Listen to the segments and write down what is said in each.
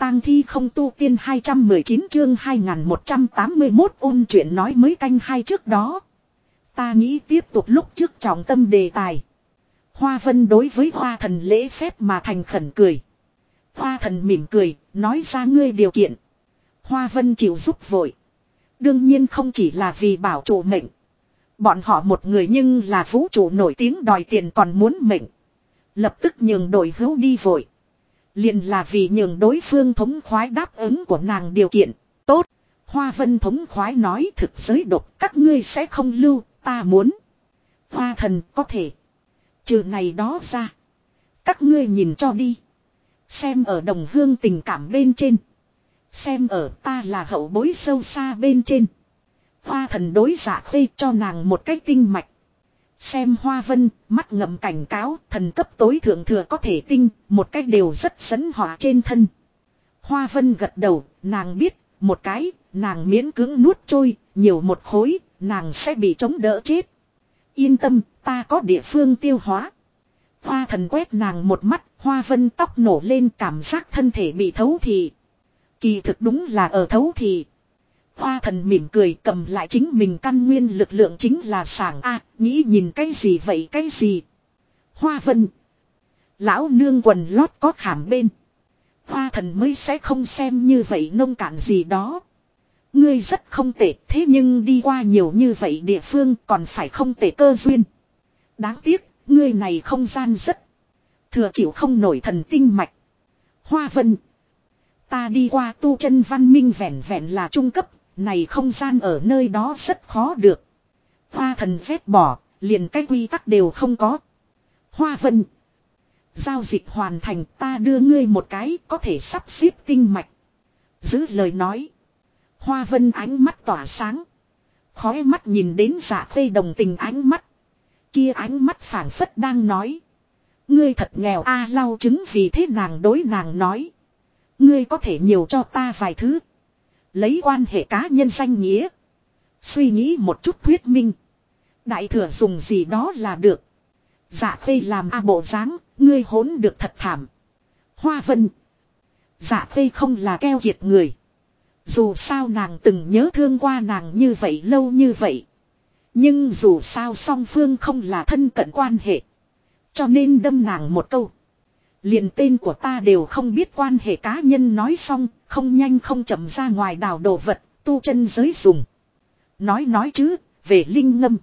tang thi không tu tiên 219 chương 2181 ôn chuyện nói mới canh hai trước đó. Ta nghĩ tiếp tục lúc trước trọng tâm đề tài. Hoa Vân đối với Hoa Thần lễ phép mà thành khẩn cười. Hoa Thần mỉm cười, nói ra ngươi điều kiện. Hoa Vân chịu giúp vội. Đương nhiên không chỉ là vì bảo trụ mệnh. Bọn họ một người nhưng là vũ trụ nổi tiếng đòi tiền còn muốn mệnh. Lập tức nhường đội hữu đi vội. Liền là vì nhường đối phương thống khoái đáp ứng của nàng điều kiện. Tốt. Hoa Vân thống khoái nói thực giới độc các ngươi sẽ không lưu, ta muốn. Hoa Thần có thể. Trừ này đó ra. Các ngươi nhìn cho đi. Xem ở đồng hương tình cảm bên trên. Xem ở ta là hậu bối sâu xa bên trên. Hoa Thần đối Dạ Khê cho nàng một cái tinh mạch. Xem Hoa Vân, mắt ngậm cảnh cáo, thần cấp tối thượng thừa có thể tinh, một cách đều rất dẫn họa trên thân. Hoa Vân gật đầu, nàng biết, một cái, nàng miễn cưỡng nuốt trôi, nhiều một khối, nàng sẽ bị chống đỡ chết. Yên tâm, ta có địa phương tiêu hóa. Hoa Thần quét nàng một mắt, Hoa Vân tóc nổ lên cảm giác thân thể bị thấu thị. Kỳ thực đúng là ở thấu thị. Hoa Thần mỉm cười cầm lại chính mình căn nguyên lực lượng chính là sảng a nghĩ nhìn cái gì vậy cái gì. Hoa Vân. Lão nương quần lót có khảm bên. Hoa Thần mới sẽ không xem như vậy nông cạn gì đó. Ngươi rất không tệ thế nhưng đi qua nhiều như vậy địa phương còn phải không tệ cơ duyên. Đáng tiếc, ngươi này không gian rất. Thừa chịu không nổi thần tinh mạch. Hoa Vân. Ta đi qua tu chân văn minh vẹn vẹn là trung cấp. Này không gian ở nơi đó rất khó được. Hoa Thần phép bỏ, liền cái quy tắc đều không có. Hoa Vân. Giao dịch hoàn thành ta đưa ngươi một cái có thể sắp xếp tinh mạch. Giữ lời nói. Hoa Vân ánh mắt tỏa sáng. Khói mắt nhìn đến Dạ Khê đồng tình ánh mắt. Kia ánh mắt phảng phất đang nói. Ngươi thật nghèo a lau chứng vì thế nàng đối nàng nói. Ngươi có thể nhiều cho ta vài thứ. Lấy quan hệ cá nhân danh nghĩa. Suy nghĩ một chút thuyết minh. Đại thừa dùng gì đó là được. Dạ Khê làm bộ dáng, ngươi hỗn được thật thảm. Hoa Vân. Dạ Khê không là keo kiệt người. Dù sao nàng từng nhớ thương qua nàng như vậy lâu như vậy. Nhưng dù sao song phương không là thân cận quan hệ. Cho nên đâm nàng một câu. Liền tên của ta đều không biết quan hệ cá nhân nói xong, không nhanh không chậm ra ngoài đào đồ vật, tu chân giới dùng. Nói chứ, về linh ngâm.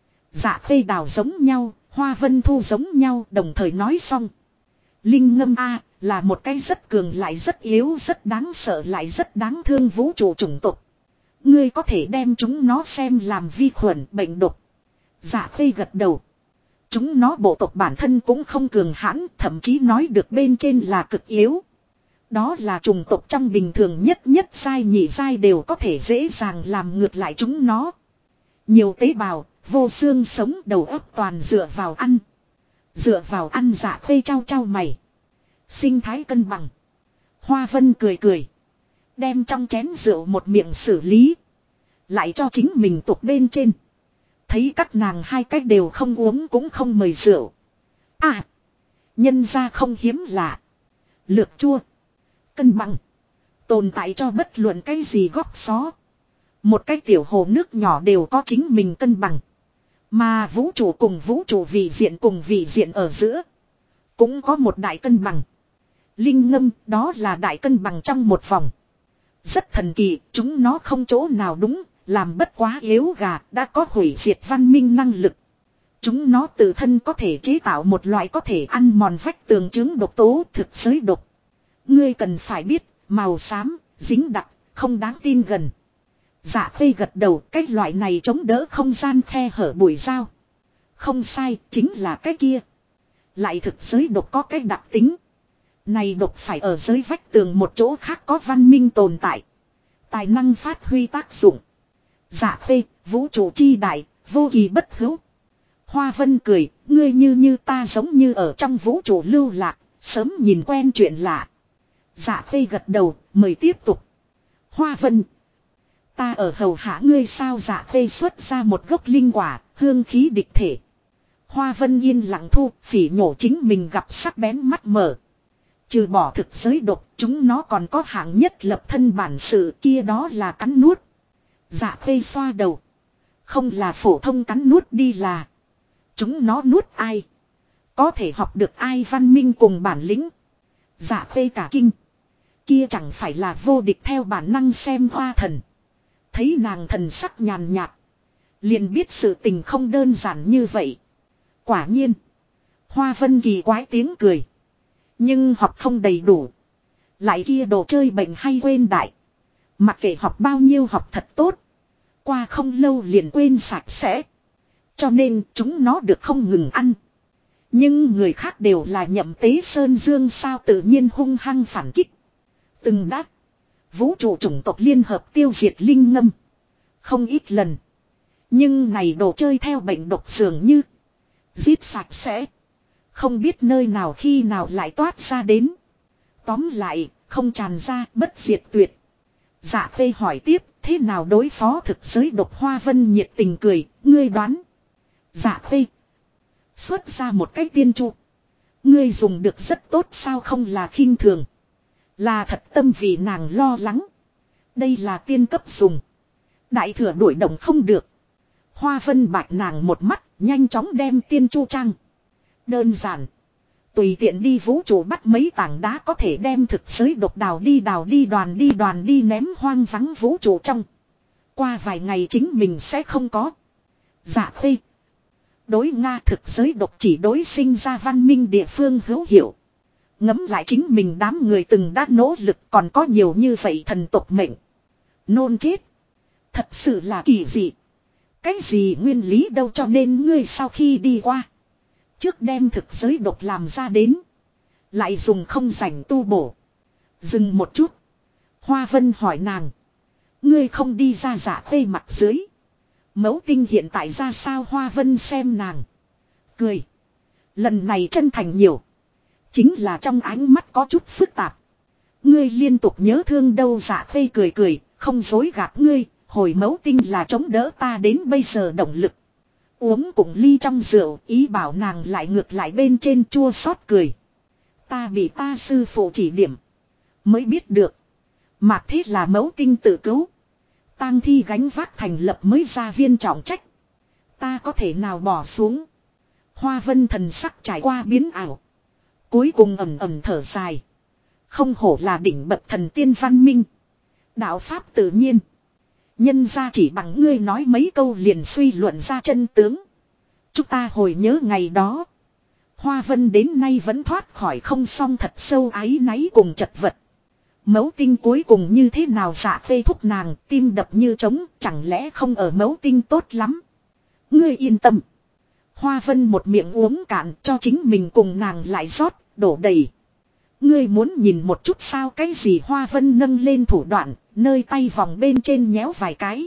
Dạ Khê đào giống nhau, Hoa Vân Thu giống nhau, đồng thời nói xong. Linh ngâm A, là một cái rất cường lại rất yếu, rất đáng sợ lại rất đáng thương vũ trụ chủng tộc. Ngươi có thể đem chúng nó xem làm vi khuẩn bệnh độc. Dạ Khê gật đầu. Chúng nó bộ tộc bản thân cũng không cường hãn, thậm chí nói được bên trên là cực yếu. Đó là chủng tộc trong bình thường nhất giai nhị giai đều có thể dễ dàng làm ngược lại chúng nó. Nhiều tế bào, vô xương sống đầu óc toàn dựa vào ăn. Dựa vào ăn Dạ Khê trao mày. Sinh thái cân bằng. Hoa Vân cười. Đem trong chén rượu một miệng xử lý. Lại cho chính mình tục bên trên. Thấy các nàng hai cách đều không uống cũng không mời rượu. À. Nhân ra không hiếm lạ. Lược chua. Cân bằng. Tồn tại cho bất luận cái gì góc xó. Một cái tiểu hồ nước nhỏ đều có chính mình cân bằng. Mà vũ trụ cùng vũ trụ vị diện cùng vị diện ở giữa. Cũng có một đại cân bằng. Linh ngâm đó là đại cân bằng trong một vòng. Rất thần kỳ, chúng nó không chỗ nào đúng, làm bất quá yếu gà, đã có hủy diệt văn minh năng lực. Chúng nó tự thân có thể chế tạo một loại có thể ăn mòn vách tường chứng độc tố thực giới độc. Ngươi cần phải biết, màu xám, dính đặc, không đáng tin gần. Dạ Khê gật đầu, cái loại này chống đỡ không gian khe hở bụi dao. Không sai, chính là cái kia. Lại thực giới độc có cái đặc tính. Này độc phải ở dưới vách tường một chỗ khác có văn minh tồn tại. Tài năng phát huy tác dụng. Dạ Khê, vũ trụ chi đại, vô kỳ bất hữu. Hoa Vân cười, ngươi như ta giống như ở trong vũ trụ lưu lạc, sớm nhìn quen chuyện lạ. Dạ Khê gật đầu, mời tiếp tục. Hoa Vân. Ta ở hầu hạ ngươi sao Dạ Khê xuất ra một gốc linh quả, hương khí địch thể. Hoa Vân yên lặng thu, phỉ nhổ chính mình gặp sắc bén mắt mở. Trừ bỏ thực giới độc, chúng nó còn có hạng nhất lập thân bản sự kia, đó là cắn nuốt. Dạ Khê xoa đầu. Không là phổ thông cắn nuốt đi là. Chúng nó nuốt ai? Có thể học được ai văn minh cùng bản lĩnh? Dạ Khê cả kinh. Kia chẳng phải là vô địch theo bản năng xem Hoa Thần. Thấy nàng thần sắc nhàn nhạt, liền biết sự tình không đơn giản như vậy. Quả nhiên. Hoa Vân kỳ quái tiếng cười. Nhưng học không đầy đủ. Lại kia đồ chơi bệnh hay quên đại. Mặc kệ học bao nhiêu học thật tốt. Qua không lâu liền quên sạch sẽ. Cho nên chúng nó được không ngừng ăn. Nhưng người khác đều là Nhậm Tế Sơn Dương sao tự nhiên hung hăng phản kích. Từng đắc. Vũ trụ chủng tộc liên hợp tiêu diệt linh ngâm. Không ít lần. Nhưng này đồ chơi theo bệnh độc dường như. Giết sạch sẽ. Không biết nơi nào khi nào lại toát ra đến. Tóm lại, không tràn ra, bất diệt tuyệt. Dạ Khê hỏi tiếp, thế nào đối phó thực giới độc? Hoa Vân nhiệt tình cười, ngươi đoán. Dạ Khê xuất ra một cái tiên chu. Ngươi dùng được rất tốt sao? Không là khinh thường. Là thật tâm vì nàng lo lắng. Đây là tiên cấp dùng. Đại thừa đuổi động không được. Hoa Vân bạch nàng một mắt, nhanh chóng đem tiên chu trang. Đơn giản. Tùy tiện đi vũ trụ bắt mấy tảng đá có thể đem thực giới độc đào đi đoàn đi ném hoang vắng vũ trụ trong. Qua vài ngày chính mình sẽ không có. Dạ Khê. Đối Nga thực giới độc chỉ đối sinh ra văn minh địa phương hữu hiệu. Ngẫm lại chính mình đám người từng đã nỗ lực còn có nhiều như vậy thần tộc mệnh. Nôn chết. Thật sự là kỳ dị. Cái gì nguyên lý đâu, cho nên ngươi sau khi đi qua. Trước đem thực giới độc làm ra đến. Lại dùng không rảnh tu bổ. Dừng một chút. Hoa Vân hỏi nàng. Ngươi không đi ra Dạ Khê mặt dưới. Mẫu tinh hiện tại ra sao? Hoa Vân xem nàng. Cười. Lần này chân thành nhiều. Chính là trong ánh mắt có chút phức tạp. Ngươi liên tục nhớ thương đâu? Dạ Khê cười cười. Không dối gạt ngươi. Hồi mẫu tinh là chống đỡ ta đến bây giờ động lực. Uống cùng ly trong rượu, ý bảo nàng lại ngược lại bên trên chua xót cười. Ta bị ta sư phụ chỉ điểm. Mới biết được. Mà thế là mẫu tinh tự cứu. Tang thi gánh vác thành lập mới ra viên trọng trách. Ta có thể nào bỏ xuống. Hoa Vân thần sắc trải qua biến ảo. Cuối cùng ầm ầm thở dài. Không hổ là đỉnh bậc thần tiên văn minh. Đạo pháp tự nhiên. Nhân ra chỉ bằng ngươi nói mấy câu liền suy luận ra chân tướng. Chúng ta hồi nhớ ngày đó. Hoa Vân đến nay vẫn thoát khỏi không xong thật sâu áy náy cùng chật vật. Mẫu tinh cuối cùng như thế nào? Dạ Khê thúc nàng tim đập như trống, chẳng lẽ không ở mẫu tinh tốt lắm. Ngươi yên tâm. Hoa Vân một miệng uống cạn cho chính mình cùng nàng lại rót, đổ đầy. Ngươi muốn nhìn một chút sao? Cái gì? Hoa Vân nâng lên thủ đoạn, nơi tay vòng bên trên nhéo vài cái.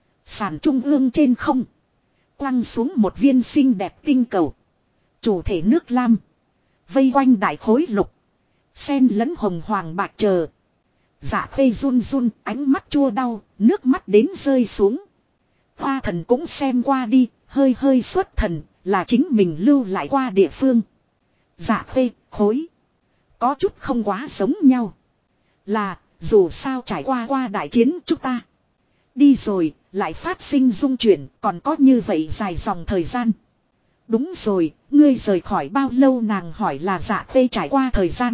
Sàn trung ương trên không. Quăng xuống một viên xinh đẹp tinh cầu. Chủ thể nước lam. Vây quanh đại khối lục. Sen lẫn hồng hoàng bạc chờ. Dạ Khê run run, ánh mắt chua đau, nước mắt đến rơi xuống. Hoa Thần cũng xem qua đi, hơi hơi xuất thần, là chính mình lưu lại qua địa phương. Dạ Khê, khối. Có chút không quá giống nhau. Là, dù sao trải qua đại chiến chúng ta. Đi rồi, lại phát sinh dung chuyển, còn có như vậy dài dòng thời gian. Đúng rồi, ngươi rời khỏi bao lâu? Nàng hỏi. Là Dạ Khê trải qua thời gian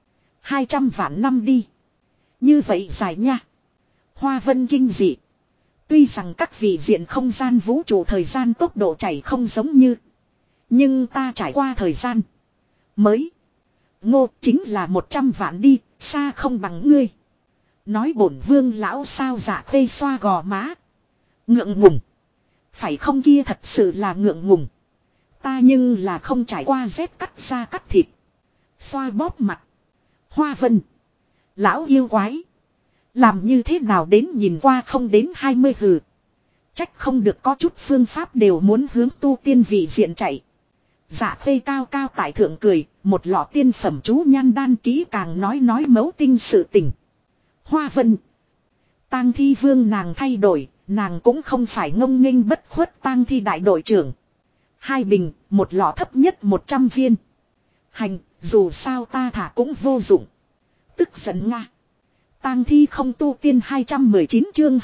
200 vạn năm đi. Như vậy dài nha. Hoa Vân kinh dị. Tuy rằng các vị diện không gian vũ trụ thời gian tốc độ chảy không giống như. Nhưng ta trải qua thời gian mới ngô chính là 100 vạn đi, xa không bằng ngươi. Nói bổn vương lão sao? Dạ Khê xoa gò má. Ngượng ngùng. Phải không? Kia thật sự là ngượng ngùng. Ta nhưng là không trải qua rét cắt da cắt thịt. Xoa bóp mặt. Hoa Vân. Lão yêu quái. Làm như thế nào đến nhìn qua không đến 20 hừ. Trách không được có chút phương pháp đều muốn hướng tu tiên vị diện chạy. Dạ Khê cao cao tại thượng cười. Một lọ tiên phẩm chú nhan đan kỹ càng nói mấu tinh sự tình. Hoa Vân. Tang thi vương nàng thay đổi. Nàng cũng không phải ngông nghênh bất khuất tang thi đại đội trưởng. 2 bình, một lọ thấp nhất 100 viên. Hành, dù sao ta thả cũng vô dụng. Tức giận Nga. Tang thi không tu tiên 219 chương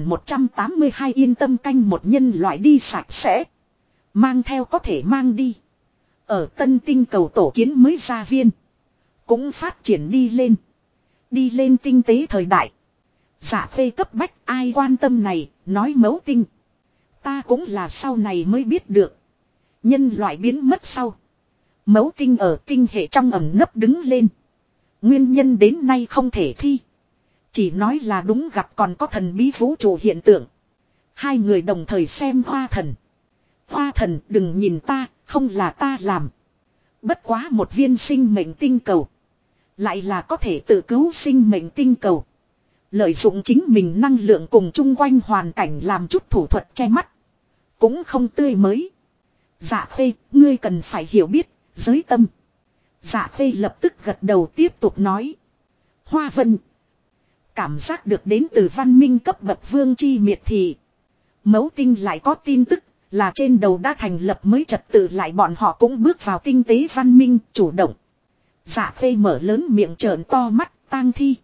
2182 yên tâm canh một nhân loại đi sạch sẽ. Mang theo có thể mang đi. Ở tân tinh cầu tổ kiến mới ra viên. Cũng phát triển đi lên. Đi lên tinh tế thời đại. Dạ phê cấp bách ai quan tâm này, nói mấu tinh. Ta cũng là sau này mới biết được. Nhân loại biến mất sau. Mấu tinh ở tinh hệ trong ẩm nấp đứng lên. Nguyên nhân đến nay không thể thi. Chỉ nói là đúng gặp còn có thần bí vũ trụ hiện tượng. Hai người đồng thời xem Hoa Thần. Hoa Thần đừng nhìn ta, không là ta làm. Bất quá một viên sinh mệnh tinh cầu. Lại là có thể tự cứu sinh mệnh tinh cầu. Lợi dụng chính mình năng lượng cùng chung quanh hoàn cảnh làm chút thủ thuật che mắt. Cũng không tươi mới. Dạ phê, ngươi cần phải hiểu biết, giới tâm. Dạ phê lập tức gật đầu tiếp tục nói. Hoa Vân. Cảm giác được đến từ văn minh cấp bậc vương chi miệt thị. Mấu tinh lại có tin tức là trên đầu đã thành lập mới trật tự lại bọn họ cũng bước vào tinh tế văn minh chủ động. Dạ phê mở lớn miệng trợn to mắt tang thi.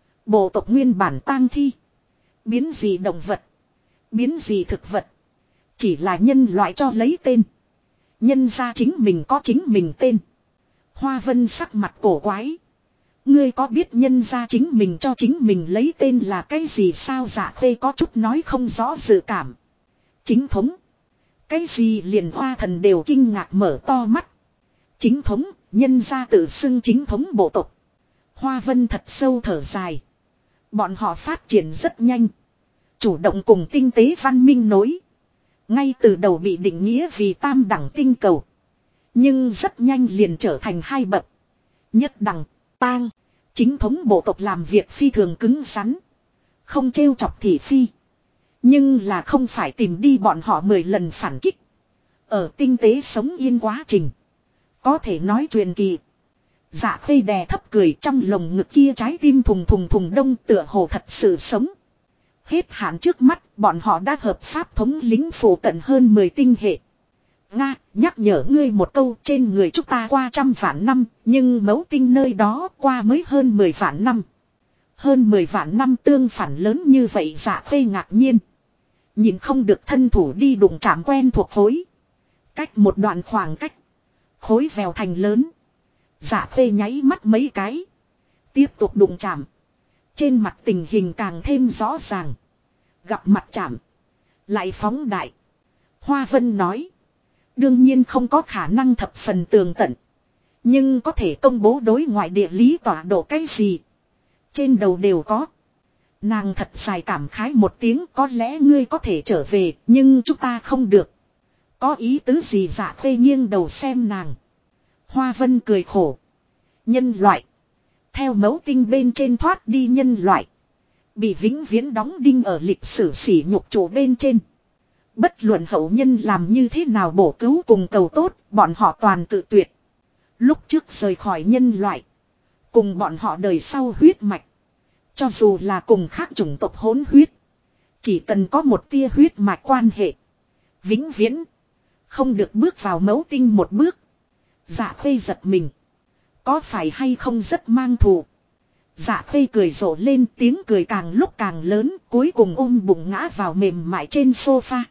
Bộ tộc nguyên bản tang thi. Biến gì động vật. Biến gì thực vật. Chỉ là nhân loại cho lấy tên. Nhân ra chính mình có chính mình tên. Hoa Vân sắc mặt cổ quái. Ngươi có biết nhân ra chính mình cho chính mình lấy tên là cái gì sao dạ phê có chút nói không rõ dự cảm. Chính thống. Cái gì liền Hoa Thần đều kinh ngạc mở to mắt. Chính thống, nhân ra tự xưng chính thống bộ tộc. Hoa Vân thật sâu thở dài. Bọn họ phát triển rất nhanh. Chủ động cùng tinh tế văn minh nối. Ngay từ đầu bị định nghĩa vì tam đẳng tinh cầu. Nhưng rất nhanh liền trở thành hai bậc. Nhất đẳng, tang. Chính thống bộ tộc làm việc phi thường cứng rắn. Không trêu chọc thị phi. Nhưng là không phải tìm đi bọn họ 10 lần phản kích. Ở tinh tế sống yên quá trình. Có thể nói truyền kỳ. Dạ phê đè thấp cười trong lồng ngực kia trái tim thùng thùng thùng đông tựa hồ thật sự sống. Hết hạn trước mắt bọn họ đã hợp pháp thống lính phủ cận hơn 10 tinh hệ. Nga nhắc nhở ngươi một câu trên người chúng ta qua 100 vạn năm. Nhưng mấu tinh nơi đó qua mới hơn 10 vạn năm. Hơn 10 vạn năm tương phản lớn như vậy dạ phê ngạc nhiên. Nhìn không được thân thủ đi đụng chạm quen thuộc khối. Cách một đoạn khoảng cách. Khối vèo thành lớn. Dạ phê nháy mắt mấy cái. Tiếp tục đụng chạm. Trên mặt tình hình càng thêm rõ ràng. Gặp mặt chạm. Lại phóng đại. Hoa Vân nói. Đương nhiên không có khả năng thập phần tường tận. Nhưng có thể công bố đối ngoại địa lý tọa độ cái gì. Trên đầu đều có. Nàng thật dài cảm khái một tiếng có lẽ ngươi có thể trở về nhưng chúng ta không được. Có ý tứ gì dạ phê nghiêng đầu xem nàng. Hoa Vân cười khổ. Nhân loại. Theo mấu tinh bên trên thoát đi nhân loại. Bị vĩnh viễn đóng đinh ở lịch sử sỉ nhục chủ bên trên. Bất luận hậu nhân làm như thế nào bổ cứu cùng cầu tốt, bọn họ toàn tự tuyệt. Lúc trước rời khỏi nhân loại. Cùng bọn họ đời sau huyết mạch. Cho dù là cùng khác chủng tộc hỗn huyết. Chỉ cần có một tia huyết mạch quan hệ. Vĩnh viễn. Không được bước vào mấu tinh một bước. Dạ phê giật mình. Có phải hay không rất mang thù. Dạ phê cười rộ lên tiếng cười càng lúc càng lớn. Cuối cùng ôm bụng ngã vào mềm mại trên sofa.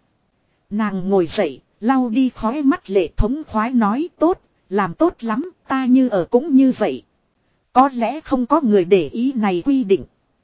Nàng ngồi dậy. Lau đi khói mắt lệ thống khoái nói tốt. Làm tốt lắm ta như ở cũng như vậy. Có lẽ không có người để ý này quy định.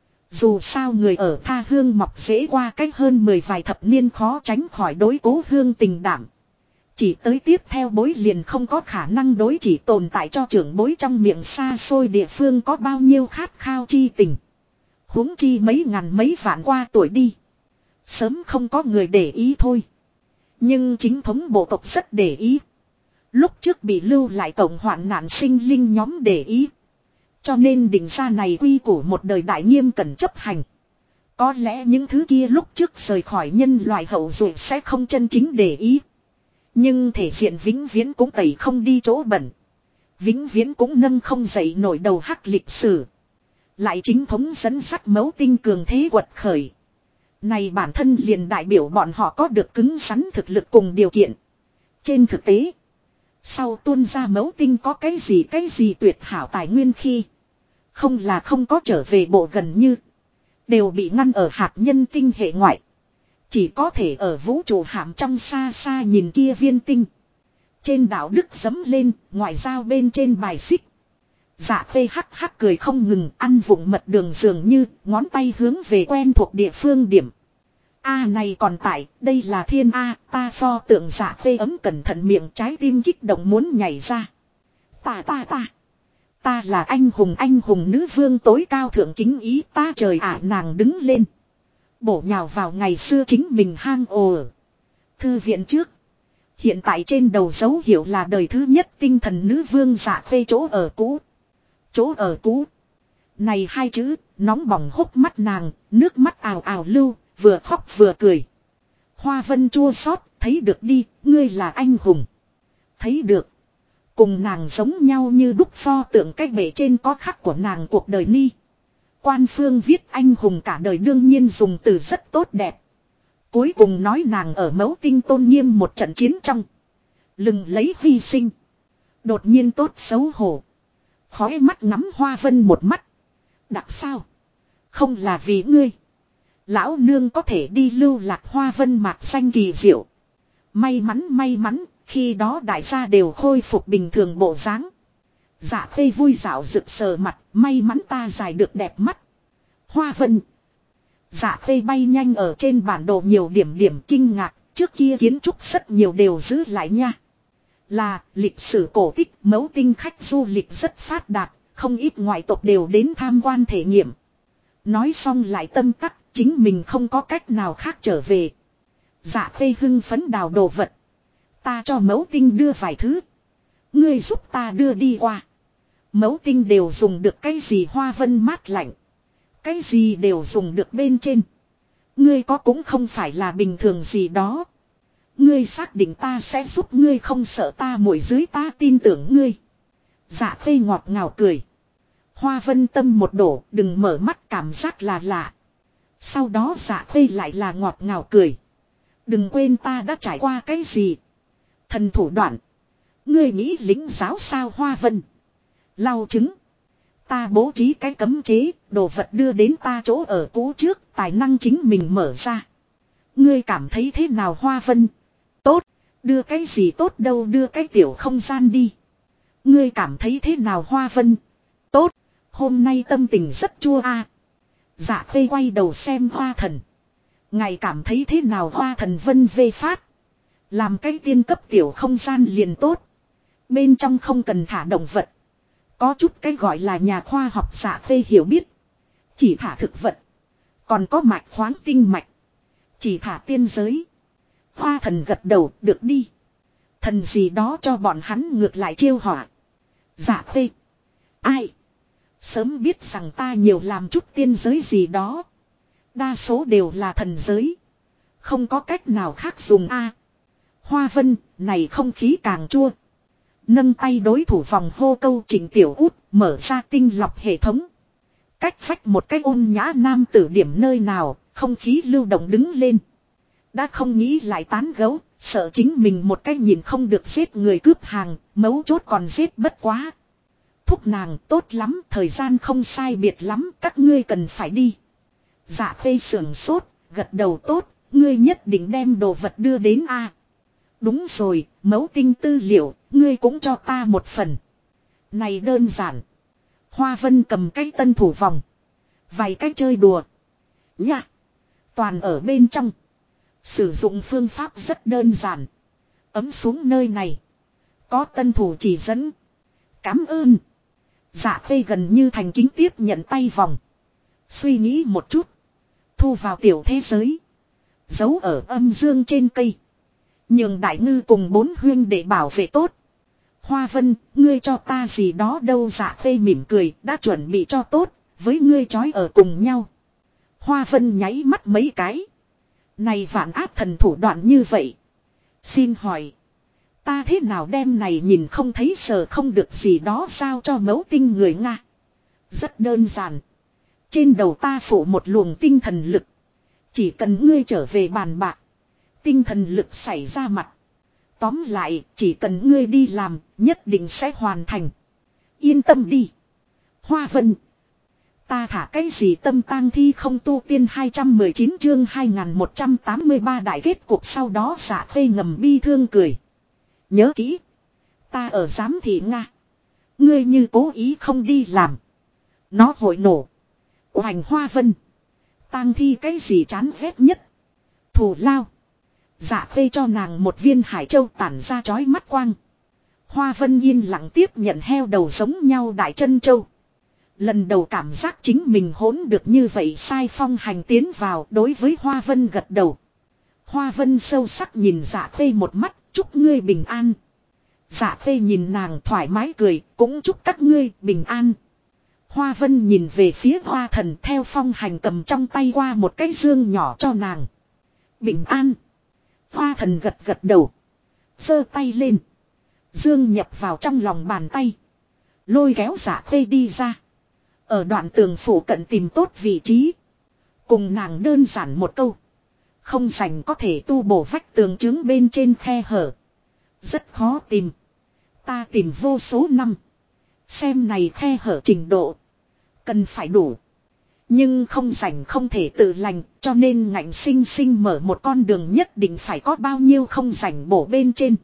Dù sao người ở tha hương mọc rễ qua cách hơn 10 vài thập niên khó tránh khỏi đối cố hương tình đảm. Chỉ tới tiếp theo bối liền không có khả năng đối chỉ tồn tại cho trưởng bối trong miệng xa xôi địa phương có bao nhiêu khát khao chi tình. Huống chi mấy ngàn mấy vạn qua tuổi đi. Sớm không có người để ý thôi. Nhưng chính thống bộ tộc rất để ý. Lúc trước bị lưu lại tổng hoạn nạn sinh linh nhóm để ý. Cho nên định ra này quy củ một đời đại nghiêm cần chấp hành. Có lẽ những thứ kia lúc trước rời khỏi nhân loại hậu duệ sẽ không chân chính để ý. Nhưng thể diện vĩnh viễn cũng tẩy không đi chỗ bẩn. Vĩnh viễn cũng nâng không dậy nổi đầu hắc lịch sử. Lại chính thống dẫn dắt mấu tinh cường thế quật khởi. Này bản thân liền đại biểu bọn họ có được cứng rắn thực lực cùng điều kiện. Trên thực tế. Sau tuôn ra mẫu tinh có cái gì tuyệt hảo tài nguyên khi. Không là không có trở về bộ gần như. Đều bị ngăn ở hạt nhân tinh hệ ngoại. Chỉ có thể ở vũ trụ hạm trong xa xa nhìn kia viên tinh. Trên đạo đức dấm lên, ngoại giao bên trên bài xích. Dạ phê hắc hắc cười không ngừng, ăn vụng mật đường dường như, ngón tay hướng về quen thuộc địa phương điểm. A này còn tại, đây là thiên A, ta pho tượng dạ phê ấm cẩn thận miệng trái tim kích động muốn nhảy ra. Ta là anh hùng nữ vương tối cao thượng kính ý ta trời ạ nàng đứng lên. Bổ nhào vào ngày xưa chính mình hang ồ. Thư viện trước. Hiện tại trên đầu dấu hiệu là đời thứ nhất tinh thần nữ vương dạ phê chỗ ở cũ. Chỗ ở cũ. Này hai chữ, nóng bỏng hốc mắt nàng, nước mắt ào ào lưu, vừa khóc vừa cười. Hoa Vân chua xót, thấy được đi, ngươi là anh hùng. Thấy được. Cùng nàng giống nhau như đúc pho tượng cái bể trên có khắc của nàng cuộc đời ni. Quan phương viết anh hùng cả đời đương nhiên dùng từ rất tốt đẹp. Cuối cùng nói nàng ở mẫu tinh tôn nghiêm một trận chiến trong. Lừng lấy hy sinh. Đột nhiên tốt xấu hổ. Khói mắt ngắm Hoa Vân một mắt. Đặc sao? Không là vì ngươi. Lão nương có thể đi lưu lạc Hoa Vân mạc xanh kỳ diệu. May mắn, khi đó đại gia đều khôi phục bình thường bộ dáng. Dạ phê vui dạo rực sờ mặt, may mắn ta dài được đẹp mắt. Hoa Vân. Dạ phê bay nhanh ở trên bản đồ nhiều điểm kinh ngạc, trước kia kiến trúc rất nhiều đều giữ lại nha. Là, lịch sử cổ tích, mẫu tinh khách du lịch rất phát đạt, không ít ngoại tộc đều đến tham quan thể nghiệm. Nói xong lại tâm tắc, chính mình không có cách nào khác trở về. Dạ phê hưng phấn đào đồ vật. Ta cho mẫu tinh đưa vài thứ. Ngươi giúp ta đưa đi qua. Mẫu tinh đều dùng được cái gì Hoa Vân mát lạnh. Cái gì đều dùng được bên trên. Ngươi có cũng không phải là bình thường gì đó. Ngươi xác định ta sẽ giúp ngươi không sợ ta muội dưới ta tin tưởng ngươi. Dạ phê ngọt ngào cười. Hoa Vân tâm một đổ đừng mở mắt cảm giác là lạ. Sau đó dạ phê lại là ngọt ngào cười. Đừng quên ta đã trải qua cái gì. Thần thủ đoạn. Ngươi nghĩ lính giáo sao Hoa Vân. Lau trứng. Ta bố trí cái cấm chế, đồ vật đưa đến ta chỗ ở cũ trước, tài năng chính mình mở ra. Ngươi cảm thấy thế nào Hoa Vân? Tốt, đưa cái gì tốt đâu đưa cái tiểu không gian đi. Ngươi cảm thấy thế nào Hoa Vân? Tốt, hôm nay tâm tình rất chua a. Dạ phê quay đầu xem Hoa Thần. Ngài cảm thấy thế nào Hoa Thần Vân vê phát. Làm cái tiên cấp tiểu không gian liền tốt. Bên trong không cần thả động vật. Có chút cái gọi là nhà khoa học dạ phê hiểu biết. Chỉ thả thực vật. Còn có mạch khoáng tinh mạch. Chỉ thả tiên giới. Hoa Thần gật đầu được đi. Thần gì đó cho bọn hắn ngược lại chiêu họa. Dạ phê. Ai? Sớm biết rằng ta nhiều làm chút tiên giới gì đó. Đa số đều là thần giới. Không có cách nào khác dùng a. Hoa Vân, này không khí càng chua. Nâng tay đối thủ vòng hô câu Trịnh Tiểu Út, mở ra tinh lọc hệ thống. Cách vách một cái ôn nhã nam tử điểm nơi nào, không khí lưu động đứng lên. Đã không nghĩ lại tán gấu, sợ chính mình một cái nhìn không được giết người cướp hàng, mấu chốt còn giết bất quá. Thúc nàng tốt lắm, thời gian không sai biệt lắm, các ngươi cần phải đi. Dạ phê sưởng sốt, gật đầu tốt, ngươi nhất định đem đồ vật đưa đến a. Đúng rồi, mẫu tinh tư liệu, ngươi cũng cho ta một phần. Này đơn giản. Hoa Vân cầm cái tân thủ vòng. Vài cái chơi đùa. Nha. Toàn ở bên trong. Sử dụng phương pháp rất đơn giản. Ấm xuống nơi này. Có tân thủ chỉ dẫn. Cảm ơn. Dạ phê gần như thành kính tiếp nhận tay vòng. Suy nghĩ một chút. Thu vào tiểu thế giới. Giấu ở âm dương trên cây. Nhường đại ngư cùng 4 huyên để bảo vệ tốt. Hoa Vân, ngươi cho ta gì đó đâu dạ phê mỉm cười, đã chuẩn bị cho tốt, với ngươi trói ở cùng nhau. Hoa Vân nháy mắt mấy cái. Này vạn áp thần thủ đoạn như vậy. Xin hỏi. Ta thế nào đem này nhìn không thấy sờ không được gì đó sao cho mẫu tinh người Nga. Rất đơn giản. Trên đầu ta phủ một luồng tinh thần lực. Chỉ cần ngươi trở về bàn bạc. Tinh thần lực xảy ra mặt. Tóm lại, chỉ cần ngươi đi làm, nhất định sẽ hoàn thành. Yên tâm đi. Hoa Vân. Ta thả cái gì tâm tang thi không tu tiên 219 chương 2183 đại kết cuộc sau đó Dạ Khê ngầm bi thương cười. Nhớ kỹ. Ta ở giám thị Nga. Ngươi như cố ý không đi làm. Nó hội nổ. Hoành Hoa Vân. Tang thi cái gì chán ghét nhất. Thù lao. Dạ Khê cho nàng một viên hải châu tản ra chói mắt quang. Hoa Vân yên lặng tiếp nhận heo đầu giống nhau đại chân châu. Lần đầu cảm giác chính mình hỗn được như vậy sai Phong Hành tiến vào đối với Hoa Vân gật đầu. Hoa Vân sâu sắc nhìn Dạ Khê một mắt, chúc ngươi bình an. Dạ Khê nhìn nàng thoải mái cười, cũng chúc các ngươi bình an. Hoa Vân nhìn về phía Hoa Thần theo Phong Hành cầm trong tay qua một cái dương nhỏ cho nàng. Bình an. Hoa Thần gật gật đầu. Giơ tay lên. Dương nhập vào trong lòng bàn tay. Lôi kéo Dạ Khê đi ra. Ở đoạn tường phủ cận tìm tốt vị trí. Cùng nàng đơn giản một câu. Không rảnh có thể tu bổ vách tường trướng bên trên khe hở. Rất khó tìm. Ta tìm vô số năm. Xem này khe hở trình độ. Cần phải đủ. Nhưng không rảnh không thể tự lành. Cho nên ngạnh sinh sinh mở một con đường nhất định phải có bao nhiêu không rảnh bổ bên trên.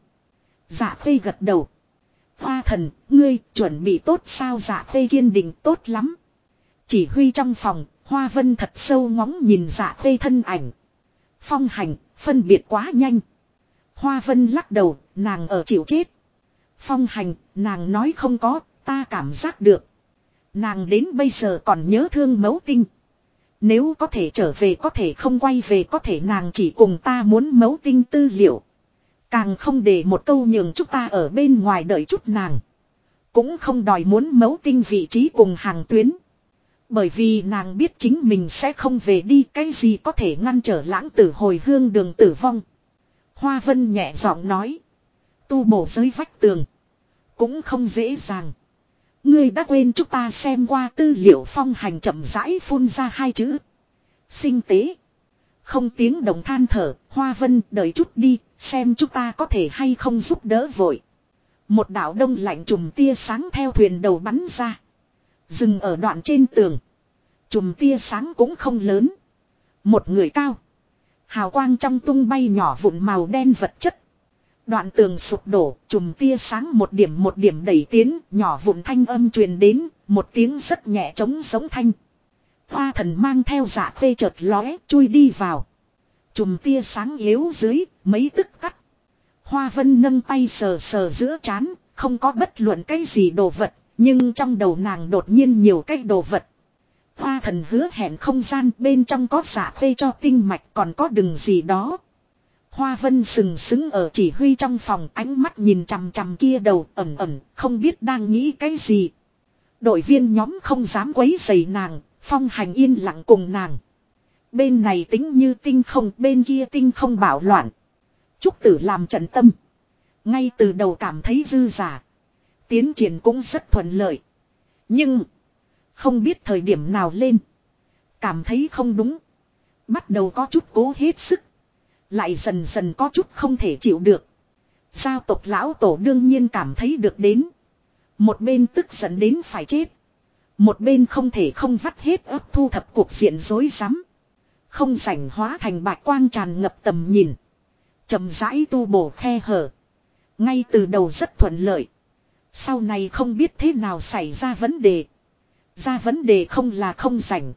Dạ Khê gật đầu. Hoa Thần, ngươi chuẩn bị tốt sao? Dạ Khê kiên định tốt lắm. Chỉ huy trong phòng, Hoa Vân thật sâu ngóng nhìn Dạ Khê thân ảnh. Phong Hành, phân biệt quá nhanh. Hoa Vân lắc đầu, nàng ở chịu chết. Phong Hành, nàng nói không có, ta cảm giác được. Nàng đến bây giờ còn nhớ thương Mấu Tinh. Nếu có thể trở về có thể không quay về có thể nàng chỉ cùng ta muốn Mấu Tinh tư liệu. Càng không để một câu nhường chúng ta ở bên ngoài đợi chút nàng. Cũng không đòi muốn Mấu Tinh vị trí cùng hàng tuyến. Bởi vì nàng biết chính mình sẽ không về đi, cái gì có thể ngăn trở Lãng Tử hồi hương đường tử vong. Hoa Vân nhẹ giọng nói. Tu bổ giới vách tường. Cũng không dễ dàng. Ngươi đã quên chúng ta xem qua tư liệu. Phong Hành chậm rãi phun ra hai chữ. Sinh tế. Không tiếng động than thở. Hoa Vân đợi chút đi. Xem chúng ta có thể hay không giúp đỡ vội. Một đạo đông lạnh chùm tia sáng theo thuyền đầu bắn ra. Dừng ở đoạn trên tường. Chùm tia sáng cũng không lớn. Một người cao. Hào quang trong tung bay nhỏ vụn màu đen vật chất. Đoạn tường sụp đổ, chùm tia sáng một điểm đẩy tiến, nhỏ vụn thanh âm truyền đến, một tiếng rất nhẹ trống giống thanh. Hoa Thần mang theo Dạ Khê chợt lóe, chui đi vào. Chùm tia sáng yếu dưới, mấy tức cắt. Hoa Vân nâng tay sờ sờ giữa trán, không có bất luận cái gì đồ vật, nhưng trong đầu nàng đột nhiên nhiều cái đồ vật. Hoa Thần hứa hẹn không gian bên trong có Dạ Khê cho tinh mạch còn có đừng gì đó. Hoa Vân sừng sững ở chỉ huy trong phòng, ánh mắt nhìn chằm chằm kia đầu ẩn ẩn, không biết đang nghĩ cái gì. Đội viên nhóm không dám quấy rầy nàng, Phong Hành yên lặng cùng nàng. Bên này tính như tinh không, bên kia tinh không bạo loạn. Trúc Tử làm trận tâm. Ngay từ đầu cảm thấy dư giả. Tiến triển cũng rất thuận lợi. Nhưng không biết thời điểm nào lên. Cảm thấy không đúng. Bắt đầu có chút cố hết sức. Lại dần dần có chút không thể chịu được. Giao tộc lão tổ đương nhiên cảm thấy được đến. Một bên tức giận đến phải chết. Một bên không thể không vắt hết ấp thu thập cuộc diện rối rắm. Không rảnh hóa thành bạch quang tràn ngập tầm nhìn. Chậm rãi tu bổ khe hở. Ngay từ đầu rất thuận lợi. Sau này không biết thế nào xảy ra vấn đề. Ra vấn đề không là không rảnh.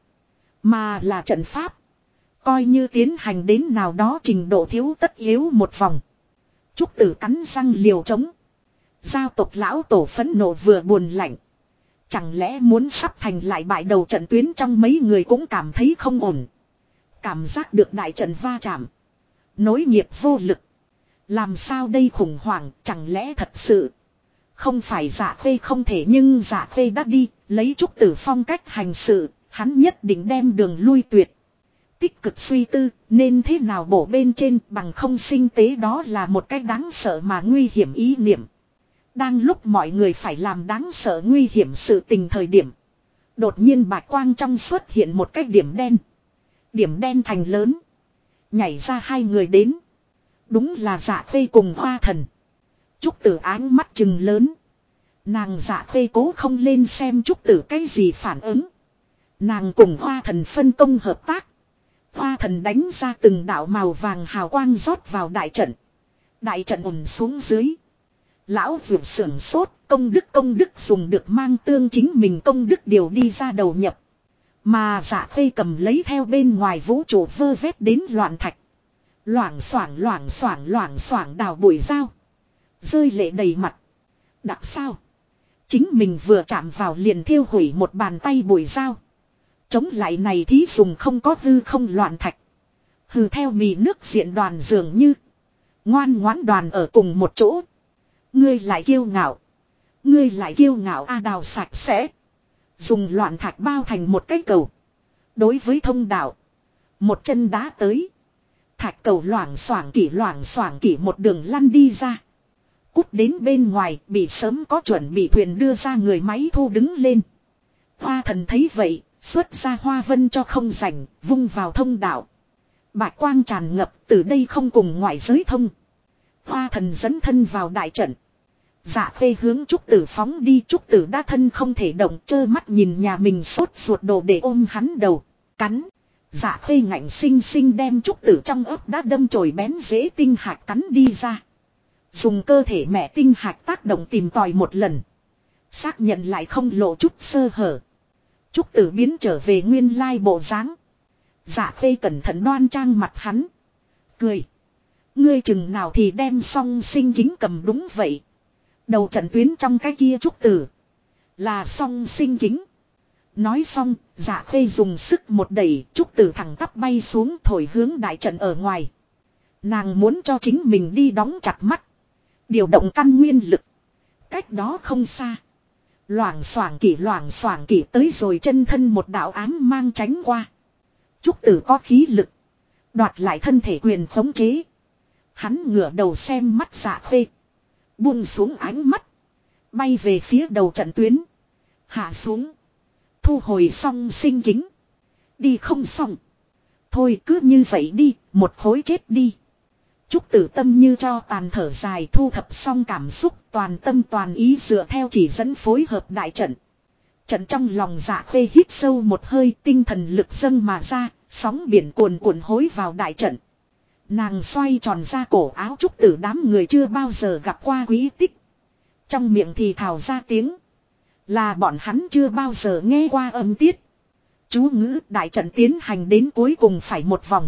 Mà là trận pháp. Coi như tiến hành đến nào đó trình độ thiếu tất yếu một vòng. Trúc Tử cắn răng liều trống. Giao tộc lão tổ phẫn nộ vừa buồn lạnh. Chẳng lẽ muốn sắp thành lại bại đầu trận tuyến trong mấy người cũng cảm thấy không ổn. Cảm giác được đại trận va chạm. Nối nghiệp vô lực. Làm sao đây khủng hoảng chẳng lẽ thật sự. Không phải Dạ Khê không thể nhưng Dạ Khê đã đi. Lấy Trúc Tử phong cách hành sự. Hắn nhất định đem đường lui tuyệt. Tích cực suy tư nên thế nào bổ bên trên bằng không sinh tế đó là một cái đáng sợ mà nguy hiểm ý niệm. Đang lúc mọi người phải làm đáng sợ nguy hiểm sự tình thời điểm. Đột nhiên bạch quang trong xuất hiện một cái điểm đen. Điểm đen thành lớn. Nhảy ra hai người đến. Đúng là Dạ Khê cùng Hoa Thần. Trúc Tử áng mắt trừng lớn. Nàng Dạ Khê cố không lên xem Trúc Tử cái gì phản ứng. Nàng cùng Hoa Thần phân công hợp tác. Hoa Thần đánh ra từng đạo màu vàng hào quang rót vào đại trận. Đại trận ùn xuống dưới. Lão vượt sưởng sốt, công đức dùng được mang tương chính mình công đức điều đi ra đầu nhập. Mà Dạ Khê cầm lấy theo bên ngoài vũ trụ vơ vét đến loạn thạch. Loảng xoảng đào bụi dao. Rơi lệ đầy mặt. Đặc sao? Chính mình vừa chạm vào liền thiêu hủy một bàn tay bụi dao. Chống lại này thí dùng không có hư không loạn thạch. Hừ theo mì nước diện đoàn dường như. Ngoan ngoãn đoàn ở cùng một chỗ. Ngươi lại kiêu ngạo. Ngươi lại kiêu ngạo đào sạch sẽ. Dùng loạn thạch bao thành một cái cầu. Đối với thông đạo. Một chân đá tới. Thạch cầu loảng xoảng kỷ một đường lăn đi ra. Cút đến bên ngoài bị sớm có chuẩn bị thuyền đưa ra người máy thu đứng lên. Hoa Thần thấy vậy, xuất ra hoa vân cho không rảnh, vung vào thông đạo. Bạch quang tràn ngập từ đây không cùng ngoại giới thông. Hoa Thần dẫn thân vào đại trận. Dạ Khê hướng Trúc Tử phóng đi, Trúc Tử đã thân không thể động, trơ mắt nhìn nhà mình sốt ruột đồ để ôm hắn đầu, cắn. Dạ Khê ngạnh xinh xinh đem Trúc Tử trong ớt đã đâm chồi bén dễ tinh hạt cắn đi ra. Dùng cơ thể mẹ tinh hạt tác động tìm tòi một lần. Xác nhận lại không lộ chút sơ hở. Trúc Tử biến trở về nguyên lai bộ dáng. Dạ Khê cẩn thận đoan trang mặt hắn. Cười. Ngươi chừng nào thì đem song sinh kính cầm đúng vậy. Đầu trận tuyến trong cái kia Trúc Tử. Là song sinh kính. Nói xong, Dạ Khê dùng sức một đẩy, Trúc Tử thẳng tắp bay xuống thổi hướng đại trận ở ngoài. Nàng muốn cho chính mình đi đóng chặt mắt. Điều động căn nguyên lực. Cách đó không xa. Loảng xoảng kỷ tới rồi chân thân một đạo ám mang tránh qua. Trúc Tử có khí lực. Đoạt lại thân thể quyền khống chế. Hắn ngửa đầu xem mắt Dạ Khê. Buông xuống ánh mắt. Bay về phía đầu trận tuyến. Hạ xuống. Thu hồi xong sinh kính. Đi không xong. Thôi cứ như vậy đi, một khối chết đi. Trúc Tử tâm như cho tàn thở dài thu thập xong cảm xúc toàn tâm toàn ý dựa theo chỉ dẫn phối hợp đại trận. Trận trong lòng Dạ Khê hít sâu một hơi tinh thần lực dâng mà ra, sóng biển cuồn cuộn hối vào đại trận. Nàng xoay tròn ra cổ áo Trúc Tử đám người chưa bao giờ gặp qua quý tích. Trong miệng thì thào ra tiếng. Là bọn hắn chưa bao giờ nghe qua âm tiết. Chú ngữ đại trận tiến hành đến cuối cùng phải một vòng.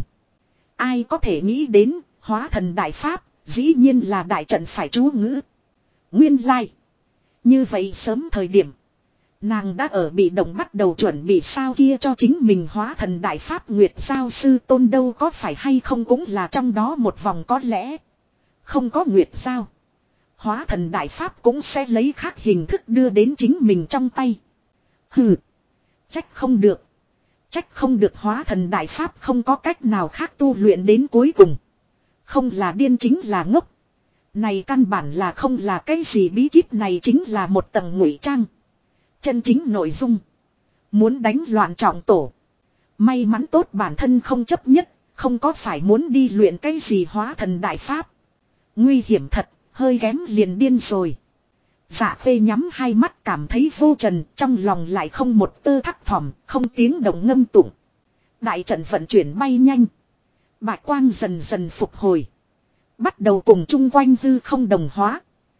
Ai có thể nghĩ đến, hóa thần đại pháp, dĩ nhiên là đại trận phải chú ngữ. Nguyên lai. Như vậy sớm thời điểm. Nàng đã ở bị động bắt đầu chuẩn bị sao kia cho chính mình hóa thần đại pháp Nguyệt Giao Sư Tôn đâu có phải hay không cũng là trong đó một vòng có lẽ. Không có Nguyệt Giao. Hóa thần đại pháp cũng sẽ lấy khác hình thức đưa đến chính mình trong tay. Hừ. Trách không được. Trách không được hóa thần đại pháp không có cách nào khác tu luyện đến cuối cùng. Không là điên chính là ngốc. Này căn bản là không là cái gì bí kíp này chính là một tầng ngụy trang. Chân chính nội dung. Muốn đánh loạn trọng tổ. May mắn tốt bản thân không chấp nhất. Không có phải muốn đi luyện cái gì hóa thần đại pháp. Nguy hiểm thật. Hơi kém liền điên rồi. Dạ Khê nhắm hai mắt cảm thấy vô trần. Trong lòng lại không một tơ thắc thỏm. Không tiếng động ngâm tụng. Đại trận vận chuyển bay nhanh. Bạch quang dần dần phục hồi. Bắt đầu cùng chung quanh hư không đồng hóa.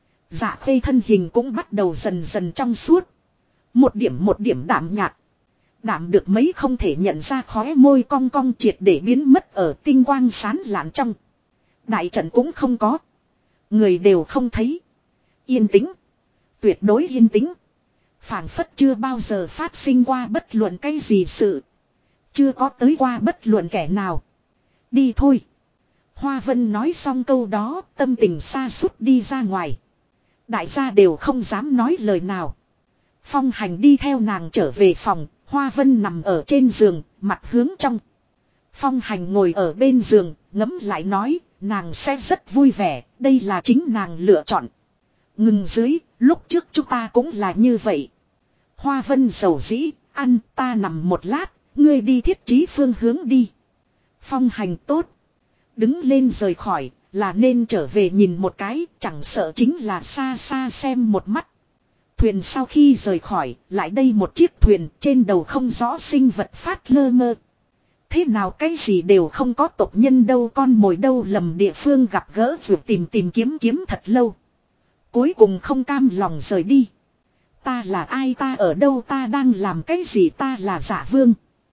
Dạ Khê thân hình cũng bắt đầu dần dần trong suốt. Một điểm đảm nhạt. Đảm được mấy không thể nhận ra khóe môi cong cong triệt để biến mất ở tinh quang sán lạn trong. Đại trận cũng không có. Người đều không thấy. Yên tĩnh. Tuyệt đối yên tĩnh. Phảng phất chưa bao giờ phát sinh qua bất luận cái gì sự. Chưa có tới qua bất luận kẻ nào. Đi thôi. Hoa Vân nói xong câu đó, tâm tình xa sút đi ra ngoài. Đại gia đều không dám nói lời nào. Phong Hành đi theo nàng trở về phòng, Hoa Vân nằm ở trên giường, mặt hướng trong. Phong Hành ngồi ở bên giường, ngẫm lại nói, nàng sẽ rất vui vẻ, đây là chính nàng lựa chọn. Ngừng dưới, lúc trước chúng ta cũng là như vậy. Hoa Vân dầu dĩ, ăn ta nằm một lát, ngươi đi thiết trí phương hướng đi. Phong Hành tốt. Đứng lên rời khỏi, Là nên trở về nhìn một cái, chẳng sợ chính là xa xa xem một mắt. Thuyền sau khi rời khỏi, lại đây một chiếc thuyền, trên đầu không rõ sinh vật phát lơ ngơ. Thế nào cái gì đều không có, tộc nhân đâu, con mồi đâu, lầm địa phương gặp gỡ rồi tìm kiếm thật lâu. Cuối cùng không cam lòng rời đi. Ta là ai, ta ở đâu, ta đang làm cái gì, ta là Dạ Vương.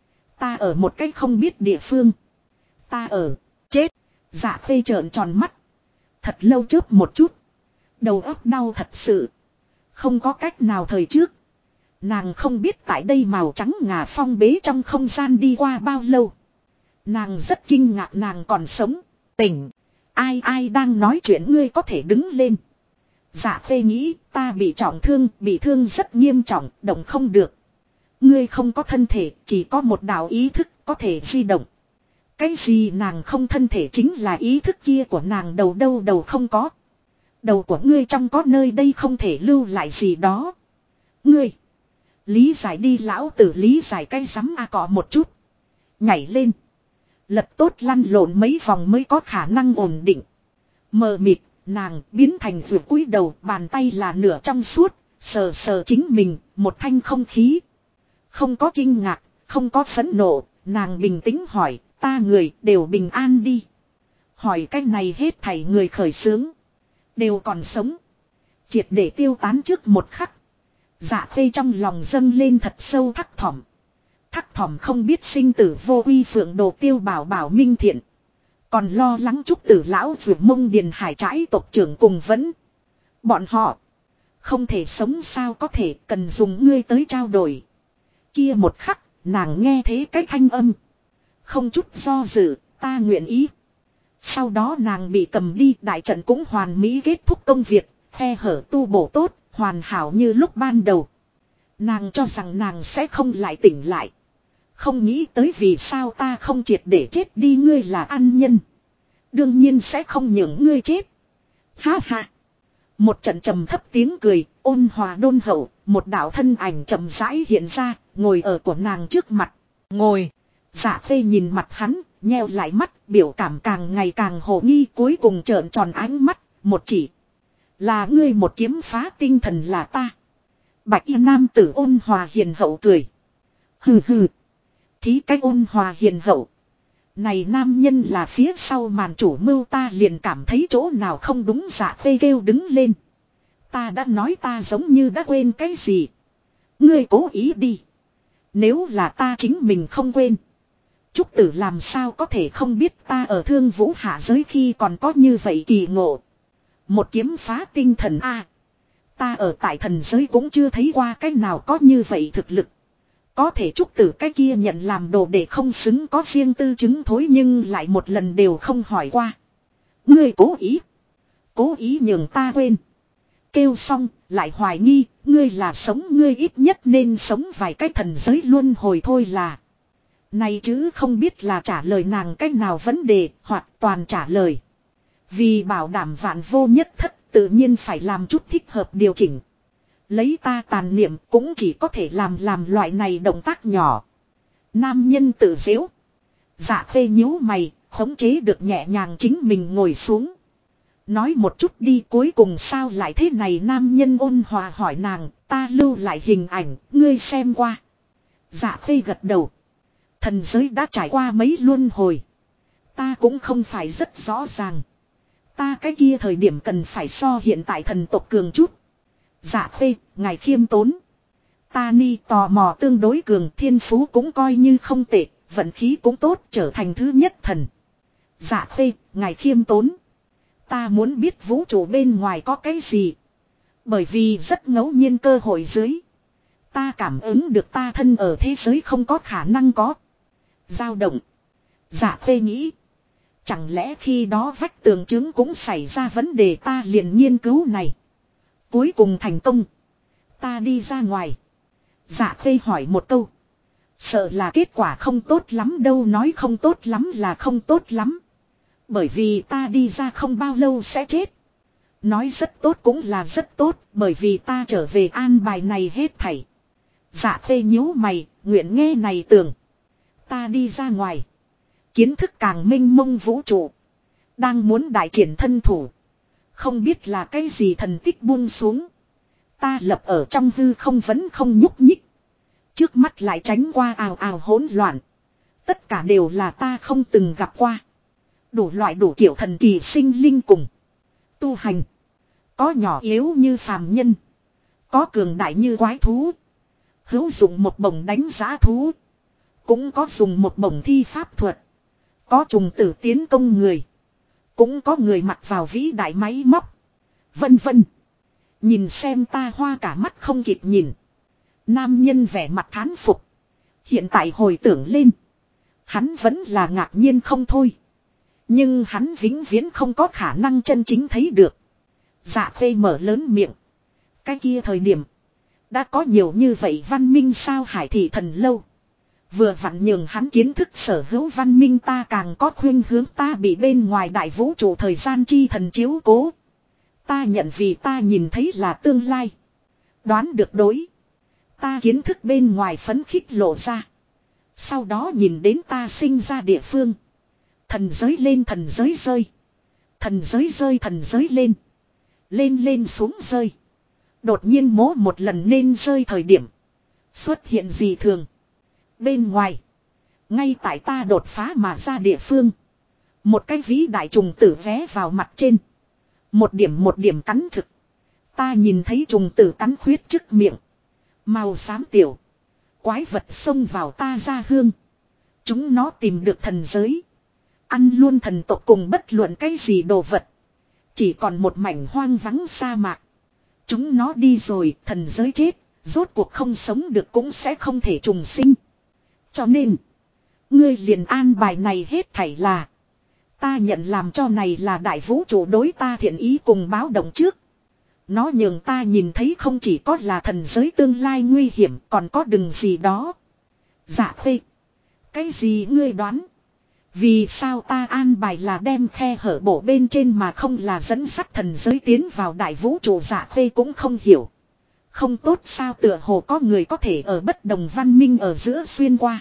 Ta ở một cái không biết địa phương. Ta ở, chết. Dạ Khê trợn tròn mắt. Thật lâu chớp một chút. Đầu óc đau thật sự. Không có cách nào, thời trước. Nàng không biết tại đây màu trắng ngà phong bế trong không gian đi qua bao lâu. Nàng rất kinh ngạc nàng còn sống. Tỉnh. Ai đang nói chuyện, ngươi có thể đứng lên. Dạ Khê nghĩ ta bị trọng thương, bị thương rất nghiêm trọng, động không được. Ngươi không có thân thể, chỉ có một đạo ý thức có thể di động. Cái gì nàng không thân thể, chính là ý thức kia của nàng, đầu không có. Đầu của ngươi trong có nơi đây không thể lưu lại gì đó. Ngươi. Lý giải đi, lão tử lý giải cái rắm a, cọ một chút. Nhảy lên. Lật tốt lăn lộn mấy vòng mới có khả năng ổn định. Mờ mịt, nàng biến thành vượt cúi đầu, bàn tay là nửa trong suốt, sờ sờ chính mình, một thanh không khí. Không có kinh ngạc, không có phẫn nộ, nàng bình tĩnh hỏi, ta người đều bình an đi. Hỏi cái này hết thảy người khởi xướng. Đều còn sống. Triệt để tiêu tán trước một khắc. Dạ Khê trong lòng dâng lên thật sâu thắc thỏm. Thắc thỏm không biết sinh tử vô uy phượng đồ Tiêu Bảo Bảo minh thiện. Còn lo lắng Trúc Tử lão vượt mông Điền Hải trãi tộc trưởng cùng vẫn. Bọn họ. Không thể sống sao có thể, cần dùng ngươi tới trao đổi. Kia một khắc, nàng nghe thấy cái thanh âm. Không chút do dự, ta nguyện ý. Sau đó nàng bị cầm đi, đại trận cũng hoàn mỹ kết thúc công việc, khe hở tu bổ tốt, hoàn hảo như lúc ban đầu. Nàng cho rằng nàng sẽ không lại tỉnh lại. Không nghĩ tới vì sao ta không triệt để chết đi, ngươi là ăn nhân. Đương nhiên sẽ không nhường ngươi chết. Ha ha. Một trận trầm thấp tiếng cười, ôn hòa đôn hậu, một đạo thân ảnh chậm rãi hiện ra, ngồi ở của nàng trước mặt. Ngồi. Dạ Khê nhìn mặt hắn, nheo lại mắt, biểu cảm càng ngày càng hồ nghi, cuối cùng trợn tròn ánh mắt, một chỉ. Là ngươi, một kiếm phá tinh thần là ta. Bạch y nam tử ôn hòa hiền hậu cười. Hừ hừ. Thí cách ôn hòa hiền hậu. Này nam nhân là phía sau màn chủ mưu, ta liền cảm thấy chỗ nào không đúng. Dạ Khê kêu đứng lên. Ta đã nói, ta giống như đã quên cái gì. Ngươi cố ý đi. Nếu là ta chính mình không quên. Trúc Tử làm sao có thể không biết ta ở Thương Vũ hạ giới khi còn có như vậy kỳ ngộ. Một kiếm phá tinh thần a. Ta ở tại thần giới cũng chưa thấy qua cái nào có như vậy thực lực. Có thể Trúc Tử cái kia nhận làm đồ để không xứng có riêng tư chứng thối, nhưng lại một lần đều không hỏi qua. Ngươi cố ý. Cố ý nhường ta quên. Kêu xong, lại hoài nghi, ngươi là sống, ngươi ít nhất nên sống vài cái thần giới luân hồi thôi là. Này chứ không biết là trả lời nàng cách nào vấn đề, hoặc toàn trả lời. Vì bảo đảm vạn vô nhất thất, tự nhiên phải làm chút thích hợp điều chỉnh. Lấy ta tàn niệm cũng chỉ có thể làm loại này động tác nhỏ. Nam nhân tự giễu. Dạ Khê nhíu mày, khống chế được nhẹ nhàng chính mình ngồi xuống. Nói một chút đi, cuối cùng sao lại thế này, nam nhân ôn hòa hỏi nàng, ta lưu lại hình ảnh, ngươi xem qua. Dạ Khê gật đầu. Thần giới đã trải qua mấy luân hồi. Ta cũng không phải rất rõ ràng. Ta cái kia thời điểm cần phải so hiện tại thần tộc cường chút. Dạ Khê, ngài khiêm tốn. Ta ni tò mò tương đối cường, thiên phú cũng coi như không tệ, vận khí cũng tốt, trở thành thứ nhất thần. Dạ Khê, ngài khiêm tốn. Ta muốn biết vũ trụ bên ngoài có cái gì. Bởi vì rất ngẫu nhiên cơ hội dưới. Ta cảm ứng được ta thân ở thế giới không có khả năng có. Dao động. Dạ Khê nghĩ. Chẳng lẽ khi đó vách tường chứng cũng xảy ra vấn đề, ta liền nghiên cứu này. Cuối cùng thành công. Ta đi ra ngoài. Dạ Khê hỏi một câu. Sợ là kết quả không tốt lắm đâu, nói không tốt lắm là không tốt lắm. Bởi vì ta đi ra không bao lâu sẽ chết. Nói rất tốt cũng là rất tốt, bởi vì ta trở về an bài này hết thảy. Dạ Khê nhíu mày, nguyện nghe này tưởng. Ta đi ra ngoài. Kiến thức càng mênh mông vũ trụ. Đang muốn đại triển thân thủ. Không biết là cái gì thần tích buông xuống. Ta lập ở trong hư không vẫn không nhúc nhích. Trước mắt lại tránh qua ào ào hỗn loạn. Tất cả đều là ta không từng gặp qua. Đủ loại đủ kiểu thần kỳ sinh linh cùng. Tu hành. Có nhỏ yếu như phàm nhân. Có cường đại như quái thú. Hữu dụng một bổng đánh giá thú. Cũng có dùng một bổng thi pháp thuật. Có trùng tử tiến công người. Cũng có người mặc vào vĩ đại máy móc. Vân vân. Nhìn xem ta hoa cả mắt không kịp nhìn. Nam nhân vẻ mặt thán phục. Hiện tại hồi tưởng lên. Hắn vẫn là ngạc nhiên không thôi. Nhưng hắn vĩnh viễn không có khả năng chân chính thấy được. Dạ Khê mở lớn miệng. Cái kia thời điểm. Đã có nhiều như vậy văn minh sao Hải Thị Thần Lâu. Vừa vặn nhường hắn kiến thức sở hữu văn minh ta càng có khuyên hướng ta bị bên ngoài đại vũ trụ thời gian chi thần chiếu cố. Ta nhận vì ta nhìn thấy là tương lai. Đoán được đối. Ta kiến thức bên ngoài phấn khích lộ ra. Sau đó nhìn đến ta sinh ra địa phương. Thần giới lên thần giới rơi. Thần giới rơi thần giới lên. Lên lên xuống rơi. Đột nhiên mố một lần nên rơi thời điểm. Xuất hiện gì thường. Bên ngoài. Ngay tại ta đột phá mà ra địa phương. Một cái vĩ đại trùng tử vé vào mặt trên. Một điểm cắn thực. Ta nhìn thấy trùng tử cắn khuyết trước miệng. Màu xám tiểu. Quái vật xông vào ta ra hương. Chúng nó tìm được thần giới. Ăn luôn thần tộc cùng bất luận cái gì đồ vật. Chỉ còn một mảnh hoang vắng sa mạc. Chúng nó đi rồi, thần giới chết. Rốt cuộc không sống được cũng sẽ không thể trùng sinh. Cho nên, ngươi liền an bài này hết thảy là. Ta nhận làm cho này là đại vũ trụ đối ta thiện ý cùng báo động trước. Nó nhường ta nhìn thấy không chỉ có là thần giới tương lai nguy hiểm còn có đừng gì đó. Dạ Khê. Cái gì ngươi đoán? Vì sao ta an bài là đem khe hở bổ bên trên mà không là dẫn dắt thần giới tiến vào đại vũ trụ Dạ Khê cũng không hiểu. Không tốt sao tựa hồ có người có thể ở bất đồng văn minh ở giữa xuyên qua.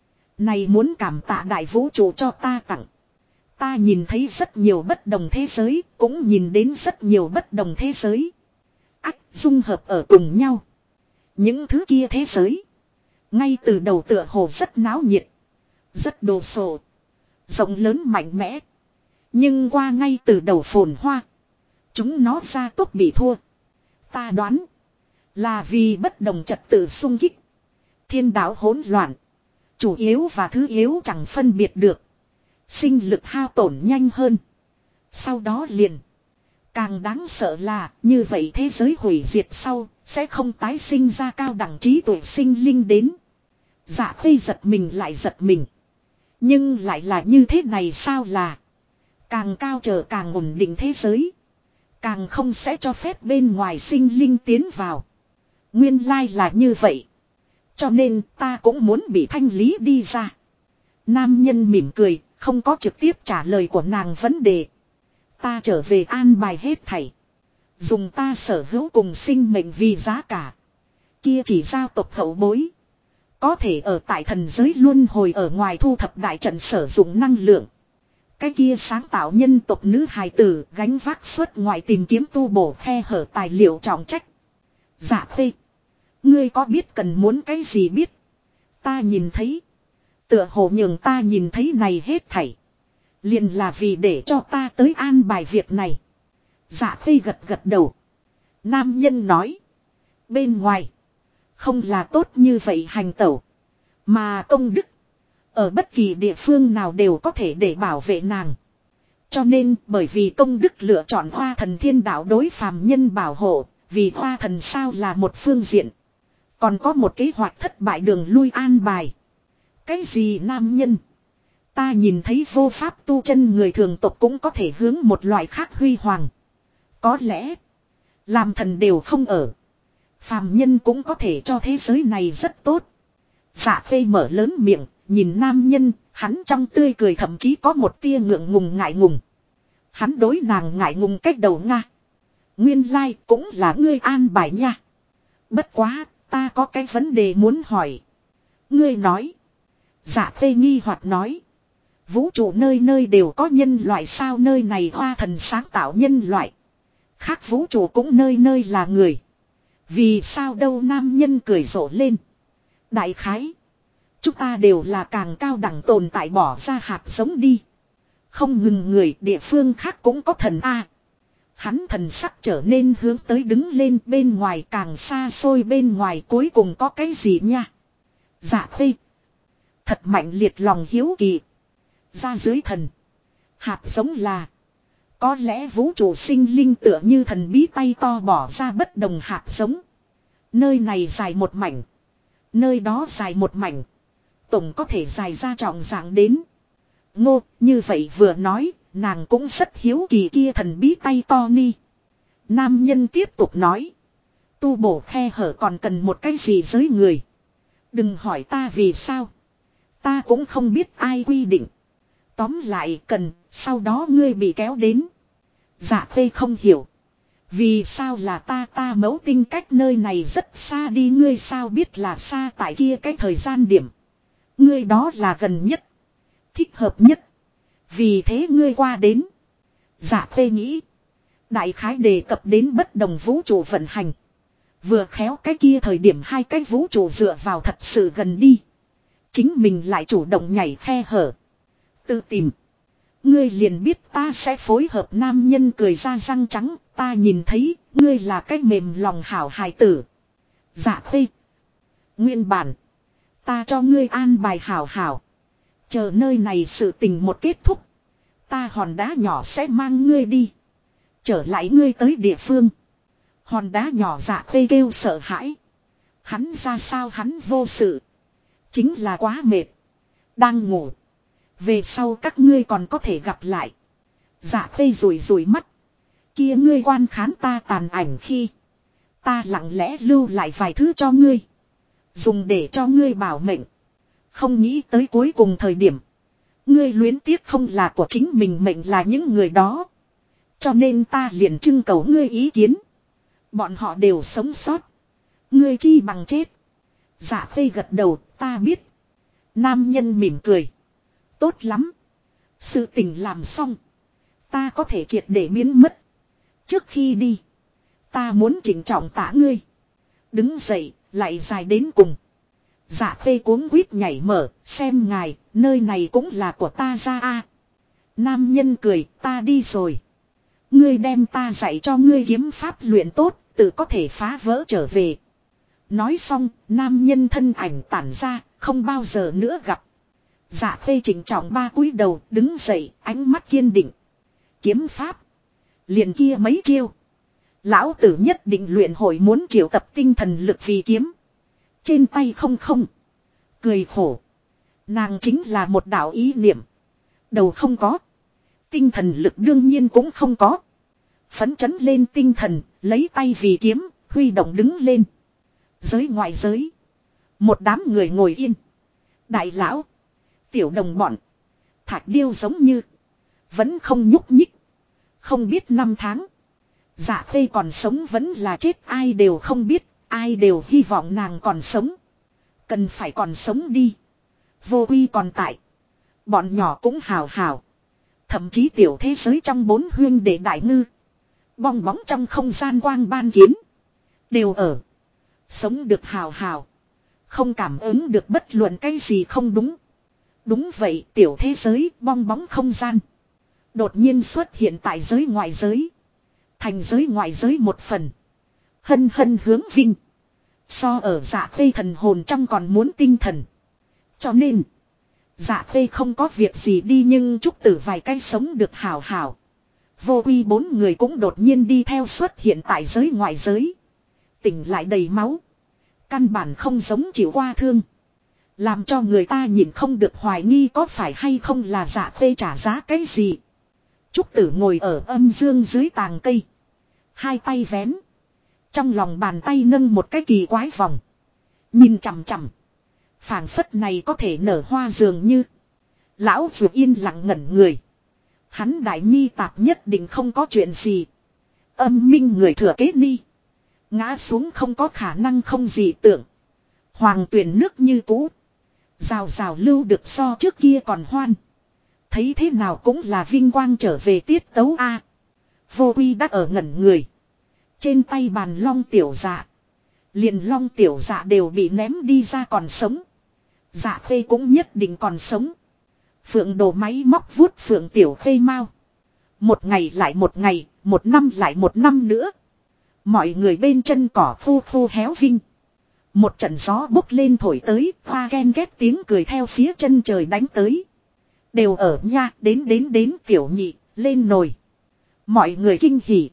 Này muốn cảm tạ đại vũ trụ cho ta tặng. Ta nhìn thấy rất nhiều bất đồng thế giới, cũng nhìn đến rất nhiều bất đồng thế giới. Ách dung hợp ở cùng nhau. Những thứ kia thế giới. Ngay từ đầu tựa hồ rất náo nhiệt. Rất đồ sộ. Rộng lớn mạnh mẽ. Nhưng qua ngay từ đầu phồn hoa. Chúng nó ra tốc bị thua. Ta đoán. Là vì bất đồng trật tự xung kích. Thiên đạo hỗn loạn. Chủ yếu và thứ yếu chẳng phân biệt được. Sinh lực hao tổn nhanh hơn. Sau đó liền. Càng đáng sợ là như vậy thế giới hủy diệt sau. Sẽ không tái sinh ra cao đẳng trí tuệ sinh linh đến. Dạ Khê giật mình lại giật mình. Nhưng lại là như thế này sao là. Càng cao trở càng ổn định thế giới. Càng không sẽ cho phép bên ngoài sinh linh tiến vào. Nguyên lai là như vậy. Cho nên ta cũng muốn bị thanh lý đi ra. Nam nhân mỉm cười, không có trực tiếp trả lời của nàng vấn đề. Ta trở về an bài hết thảy. Dùng ta sở hữu cùng sinh mệnh vì giá cả. Kia chỉ giao tộc hậu bối. Có thể ở tại thần giới luân hồi ở ngoài thu thập đại trận sử dụng năng lượng. Cái kia sáng tạo nhân tộc nữ hài tử gánh vác xuất ngoài tìm kiếm tu bổ khe hở tài liệu trọng trách. Dạ Khê. Ngươi có biết cần muốn cái gì biết? Ta nhìn thấy. Tựa hồ nhường ta nhìn thấy này hết thảy. Liền là vì để cho ta tới an bài việc này. Dạ Khê gật gật đầu. Nam nhân nói. Bên ngoài. Không là tốt như vậy hành tẩu. Mà công đức. Ở bất kỳ địa phương nào đều có thể để bảo vệ nàng. Cho nên bởi vì công đức lựa chọn hoa thần thiên đạo đối phàm nhân bảo hộ. Vì hoa thần sao là một phương diện. Còn có một kế hoạch thất bại đường lui an bài. Cái gì nam nhân? Ta nhìn thấy vô pháp tu chân người thường tộc cũng có thể hướng một loại khác huy hoàng. Có lẽ. Làm thần đều không ở. Phàm nhân cũng có thể cho thế giới này rất tốt. Dạ Khê mở lớn miệng. Nhìn nam nhân. Hắn trong tươi cười thậm chí có một tia ngượng ngùng ngại ngùng. Hắn đối nàng ngại ngùng cách đầu Nga. Nguyên lai cũng là ngươi an bài nha. Bất quá. Ta có cái vấn đề muốn hỏi. Ngươi nói. Dạ Khê nghi hoặc nói. Vũ trụ nơi nơi đều có nhân loại sao, nơi này hoa thần sáng tạo nhân loại. Khác vũ trụ cũng nơi nơi là người. Vì sao đâu, nam nhân cười rộ lên. Đại khái. Chúng ta đều là càng cao đẳng tồn tại, bỏ ra hạt giống đi. Không ngừng người địa phương khác cũng có thần A. Hắn thần sắc trở nên hướng tới đứng lên, bên ngoài càng xa xôi, bên ngoài cuối cùng có cái gì nha. Dạ Khê. Thật mạnh liệt lòng hiếu kỳ. Ra dưới thần. Hạt giống là. Có lẽ vũ trụ sinh linh tựa như thần bí tay to bỏ ra bất đồng hạt giống. Nơi này dài một mảnh. Nơi đó dài một mảnh. Tổng có thể dài ra trọng dạng đến. Ngô, như vậy vừa nói, nàng cũng rất hiếu kỳ kia thần bí tay to ni. Nam nhân tiếp tục nói. Tu bổ khe hở còn cần một cái gì giới người. Đừng hỏi ta vì sao. Ta cũng không biết ai quy định. Tóm lại cần, sau đó ngươi bị kéo đến. Dạ Khê không hiểu. Vì sao là ta mẫu tinh cách nơi này rất xa đi, ngươi sao biết là xa tại kia cái thời gian điểm. Ngươi đó là gần nhất. Thích hợp nhất. Vì thế ngươi qua đến. Dạ Khê nghĩ. Đại khái đề cập đến bất đồng vũ trụ vận hành. Vừa khéo cái kia thời điểm hai cái vũ trụ dựa vào thật sự gần đi. Chính mình lại chủ động nhảy khe hở. Tự tìm. Ngươi liền biết ta sẽ phối hợp, nam nhân cười ra răng trắng. Ta nhìn thấy ngươi là cái mềm lòng hảo hài tử. Dạ Khê. Nguyên bản. Ta cho ngươi an bài hảo hảo. Chờ nơi này sự tình một kết thúc. Ta hòn đá nhỏ sẽ mang ngươi đi. Trở lại ngươi tới địa phương. Hòn đá nhỏ Dạ Khê kêu sợ hãi. Hắn ra sao, hắn vô sự. Chính là quá mệt. Đang ngủ. Về sau các ngươi còn có thể gặp lại. Dạ Khê rủi rủi mắt. Kia ngươi quan khán ta tàn ảnh khi. Ta lặng lẽ lưu lại vài thứ cho ngươi. Dùng để cho ngươi bảo mệnh. Không nghĩ tới cuối cùng thời điểm. Ngươi luyến tiếc không là của chính mình mệnh là những người đó. Cho nên ta liền trưng cầu ngươi ý kiến. Bọn họ đều sống sót. Ngươi chi bằng chết. Dạ Khê gật đầu, ta biết. Nam nhân mỉm cười. Tốt lắm. Sự tình làm xong. Ta có thể triệt để biến mất. Trước khi đi. Ta muốn chỉnh trọng tả ngươi. Đứng dậy, lại dài đến cùng. Dạ Khê cuống quýt nhảy mở, xem ngài, nơi này cũng là của ta ra a. Nam nhân cười, ta đi rồi. Ngươi đem ta dạy cho ngươi kiếm pháp luyện tốt, tự có thể phá vỡ trở về. Nói xong, nam nhân thân ảnh tản ra, không bao giờ nữa gặp. Dạ Khê chỉnh trọng ba cúi đầu, đứng dậy, ánh mắt kiên định. Kiếm pháp. Liền kia mấy chiêu. Lão tử nhất định luyện hội, muốn triệu tập tinh thần lực vì kiếm. Trên tay không. Cười khổ. Nàng chính là một đạo ý niệm. Đầu không có. Tinh thần lực đương nhiên cũng không có. Phấn chấn lên tinh thần, lấy tay vì kiếm, huy động đứng lên. Giới ngoại giới. Một đám người ngồi yên. Đại lão. Tiểu đồng bọn. Thạch điêu giống như. Vẫn không nhúc nhích. Không biết năm tháng. Dạ Khê còn sống vẫn là chết ai đều không biết. Ai đều hy vọng nàng còn sống. Cần phải còn sống đi. Vô Quy còn tại. Bọn nhỏ cũng hào hào. Thậm chí tiểu thế giới trong bốn huyên đệ đại ngư. Bong bóng trong không gian quang ban kiến. Đều ở. Sống được hào hào. Không cảm ứng được bất luận cái gì không đúng. Đúng vậy, tiểu thế giới bong bóng không gian. Đột nhiên xuất hiện tại giới ngoại giới. Thành giới ngoại giới một phần. Hân hân hướng vinh. So ở Dạ Khê thần hồn trong còn muốn tinh thần. Cho nên. Dạ Khê không có việc gì đi, nhưng Trúc Tử vài cái sống được hào hào. Vô Quy bốn người cũng đột nhiên đi theo xuất hiện tại giới ngoại giới. Tỉnh lại đầy máu. Căn bản không giống chịu qua thương. Làm cho người ta nhìn không được hoài nghi có phải hay không là Dạ Khê trả giá cái gì. Trúc Tử ngồi ở âm dương dưới tàng cây. Hai tay vén. Trong lòng bàn tay nâng một cái kỳ quái vòng. Nhìn chằm chằm. Phảng phất này có thể nở hoa dường như. Lão Dược yên lặng ngẩn người. Hắn đại nhi tạp nhất định không có chuyện gì. Âm minh người thừa kế ni. Ngã xuống không có khả năng không gì tưởng. Hoàng tuyển nước như cũ. Rào rào lưu được so trước kia còn hoan. Thấy thế nào cũng là vinh quang trở về tiết tấu a. Vô Quy đã ở ngẩn người. Trên tay bàn long tiểu dạ. Liền long tiểu dạ đều bị ném đi ra còn sống. Dạ khê cũng nhất định còn sống. Phượng đồ máy móc vuốt phượng tiểu khê mau. Một ngày lại một ngày, một năm lại một năm nữa. Mọi người bên chân cỏ khô khô héo vinh. Một trận gió bốc lên thổi tới, hoa ghen ghét tiếng cười theo phía chân trời đánh tới. Đều ở nha, đến tiểu nhị, lên nồi. Mọi người kinh hỉ.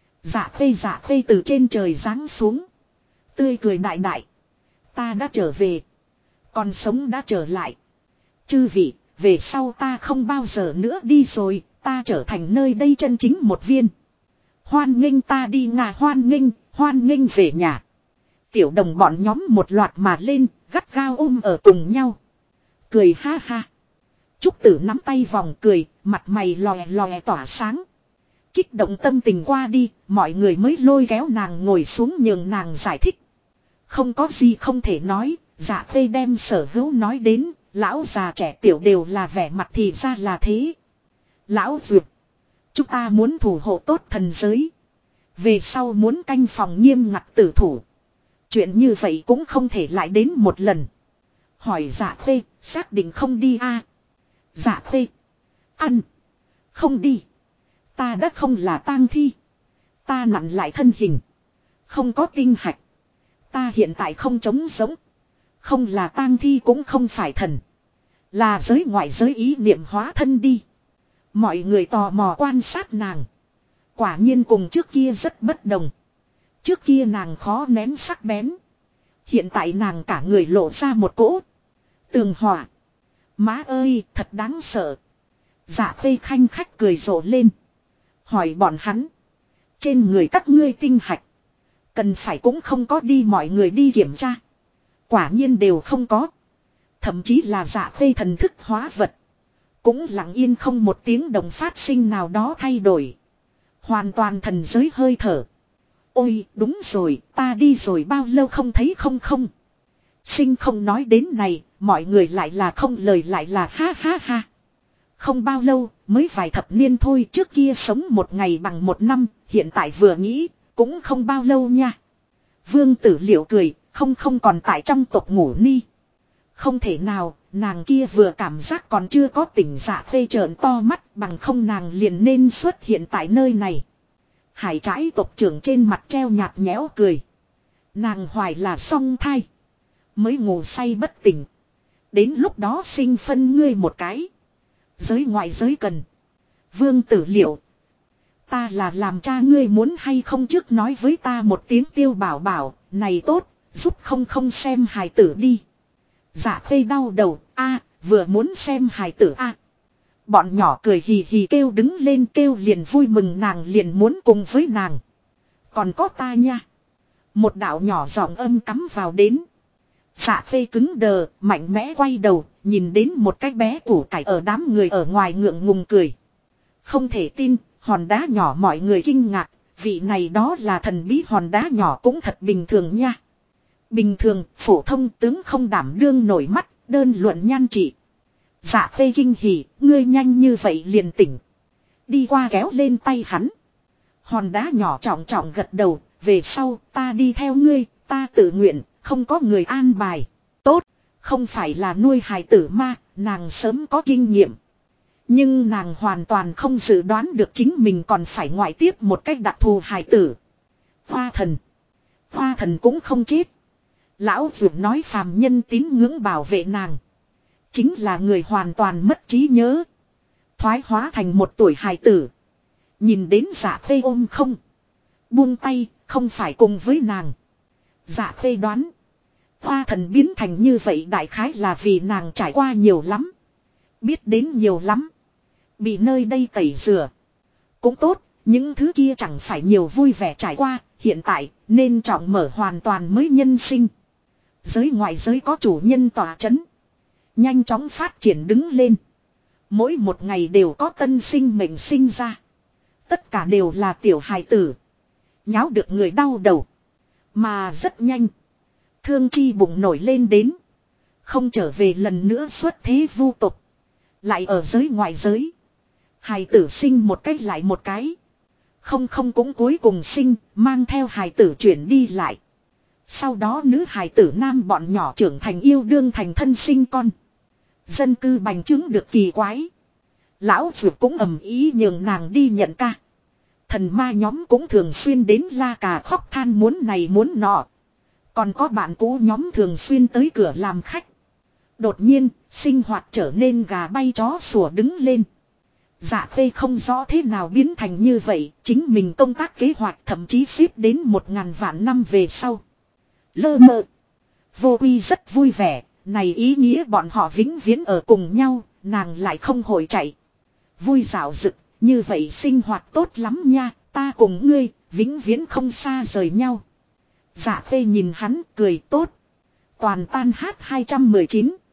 Dạ khê từ trên trời giáng xuống. Tươi cười đại đại. Ta đã trở về. Còn sống đã trở lại. Chư vị, về sau ta không bao giờ nữa đi rồi, ta trở thành nơi đây chân chính một viên. Hoan nghênh ta đi ngà, hoan nghênh về nhà. Tiểu đồng bọn nhóm một loạt mà lên, gắt gao ôm ở cùng nhau. Cười ha ha. Trúc Tử nắm tay vòng cười, mặt mày lòe lòe tỏa sáng. Kích động tâm tình qua đi, mọi người mới lôi kéo nàng ngồi xuống nhường nàng giải thích. Không có gì không thể nói, Dạ Khê đem sở hữu nói đến, lão già trẻ tiểu đều là vẻ mặt thì ra là thế. Lão Duyệt, chúng ta muốn thủ hộ tốt thần giới. Về sau muốn canh phòng nghiêm ngặt tử thủ. Chuyện như vậy cũng không thể lại đến một lần. Hỏi Dạ Khê, xác định không đi a? Dạ Khê, ăn, không đi. Ta đã không là tang thi. Ta nặn lại thân hình. Không có tinh hạch. Ta hiện tại không trống sống. Không là tang thi cũng không phải thần. Là giới ngoại giới ý niệm hóa thân đi. Mọi người tò mò quan sát nàng. Quả nhiên cùng trước kia rất bất đồng. Trước kia nàng khó nén sắc bén. Hiện tại nàng cả người lộ ra một cỗ tường hỏa. Má ơi, thật đáng sợ. Dạ Khê khanh khách cười rộ lên. Hỏi bọn hắn. Trên người các ngươi tinh hạch. Cần phải cũng không có đi mọi người đi kiểm tra. Quả nhiên đều không có. Thậm chí là Dạ Khê thần thức hóa vật. Cũng lặng yên không một tiếng động phát sinh nào đó thay đổi. Hoàn toàn thần giới hơi thở. Ôi đúng rồi, ta đi rồi bao lâu không thấy không. Sinh không nói đến này, mọi người lại là không lời lại là ha ha ha. Không bao lâu, mới vài thập niên thôi, trước kia sống một ngày bằng một năm, hiện tại vừa nghĩ, cũng không bao lâu nha. Vương Tử Liệu cười, không còn tại trong tộc ngủ ni. Không thể nào, nàng kia vừa cảm giác còn chưa có tỉnh. Dạ Khê trợn to mắt, bằng không nàng liền nên xuất hiện tại nơi này. Hải Trãi tộc trưởng trên mặt treo nhạt nhẽo cười. Nàng hoài là song thai. Mới ngủ say bất tỉnh. Đến lúc đó sinh phân ngươi một cái. Giới ngoại giới cần. Vương Tử Liệu. Ta là làm cha ngươi muốn hay không trước nói với ta một tiếng Tiêu Bảo Bảo. Này tốt, giúp không xem hài tử đi. Dạ Khê đau đầu, vừa muốn xem hài tử Bọn nhỏ cười hì hì kêu đứng lên kêu liền vui mừng nàng liền muốn cùng với nàng. Còn có ta nha. Một đạo nhỏ giọng âm cắm vào đến. Dạ Khê cứng đờ, mạnh mẽ quay đầu, nhìn đến một cái bé củ cải ở đám người ở ngoài ngượng ngùng cười. Không thể tin, hòn đá nhỏ mọi người kinh ngạc, vị này đó là thần bí hòn đá nhỏ cũng thật bình thường nha. Bình thường, phổ thông tướng không đảm đương nổi mắt, đơn luận nhan trị. Dạ Khê kinh hỉ, ngươi nhanh như vậy liền tỉnh. Đi qua kéo lên tay hắn. Hòn đá nhỏ trọng trọng gật đầu, về sau ta đi theo ngươi, ta tự nguyện, không có người an bài. Tốt, không phải là nuôi hài tử ma, nàng sớm có kinh nghiệm. Nhưng nàng hoàn toàn không dự đoán được chính mình còn phải ngoại tiếp một cách đặc thù hài tử. Hoa thần cũng không chết. Lão Dược nói phàm nhân tín ngưỡng bảo vệ nàng. Chính là người hoàn toàn mất trí nhớ. Thoái hóa thành một tuổi hài tử. Nhìn đến Dạ Khê ôm không. Buông tay, không phải cùng với nàng. Dạ Khê đoán. Hoa thần biến thành như vậy đại khái là vì nàng trải qua nhiều lắm. Biết đến nhiều lắm. Bị nơi đây tẩy rửa. Cũng tốt, những thứ kia chẳng phải nhiều vui vẻ trải qua. Hiện tại, nên trọng mở hoàn toàn mới nhân sinh. Giới ngoại giới có chủ nhân tỏa chấn. Nhanh chóng phát triển đứng lên. Mỗi một ngày đều có tân sinh mệnh sinh ra. Tất cả đều là tiểu hài tử. Nháo được người đau đầu. Mà rất nhanh. Thương chi bụng nổi lên đến. Không trở về lần nữa xuất thế vu tục. Lại ở giới ngoại giới. Hài tử sinh một cách lại một cái. Không cũng cuối cùng sinh, mang theo hài tử chuyển đi lại. Sau đó nữ hài tử nam bọn nhỏ trưởng thành yêu đương thành thân sinh con. Dân cư bành trướng được kỳ quái. Lão Dược cũng ầm ý nhường nàng đi nhận ca. Thần ma nhóm cũng thường xuyên đến la cà khóc than muốn này muốn nọ. Còn có bạn cũ nhóm thường xuyên tới cửa làm khách. Đột nhiên, sinh hoạt trở nên gà bay chó sủa đứng lên. Dạ Khê không rõ thế nào biến thành như vậy, chính mình công tác kế hoạch thậm chí xếp đến 1000 vạn năm về sau. Lơ mơ. Vô Quy rất vui vẻ, này ý nghĩa bọn họ vĩnh viễn ở cùng nhau, nàng lại không hồi chạy. Vui dạo dực, như vậy sinh hoạt tốt lắm nha, ta cùng ngươi, vĩnh viễn không xa rời nhau. Dạ Khê nhìn hắn cười tốt. Toàn tan hát 219.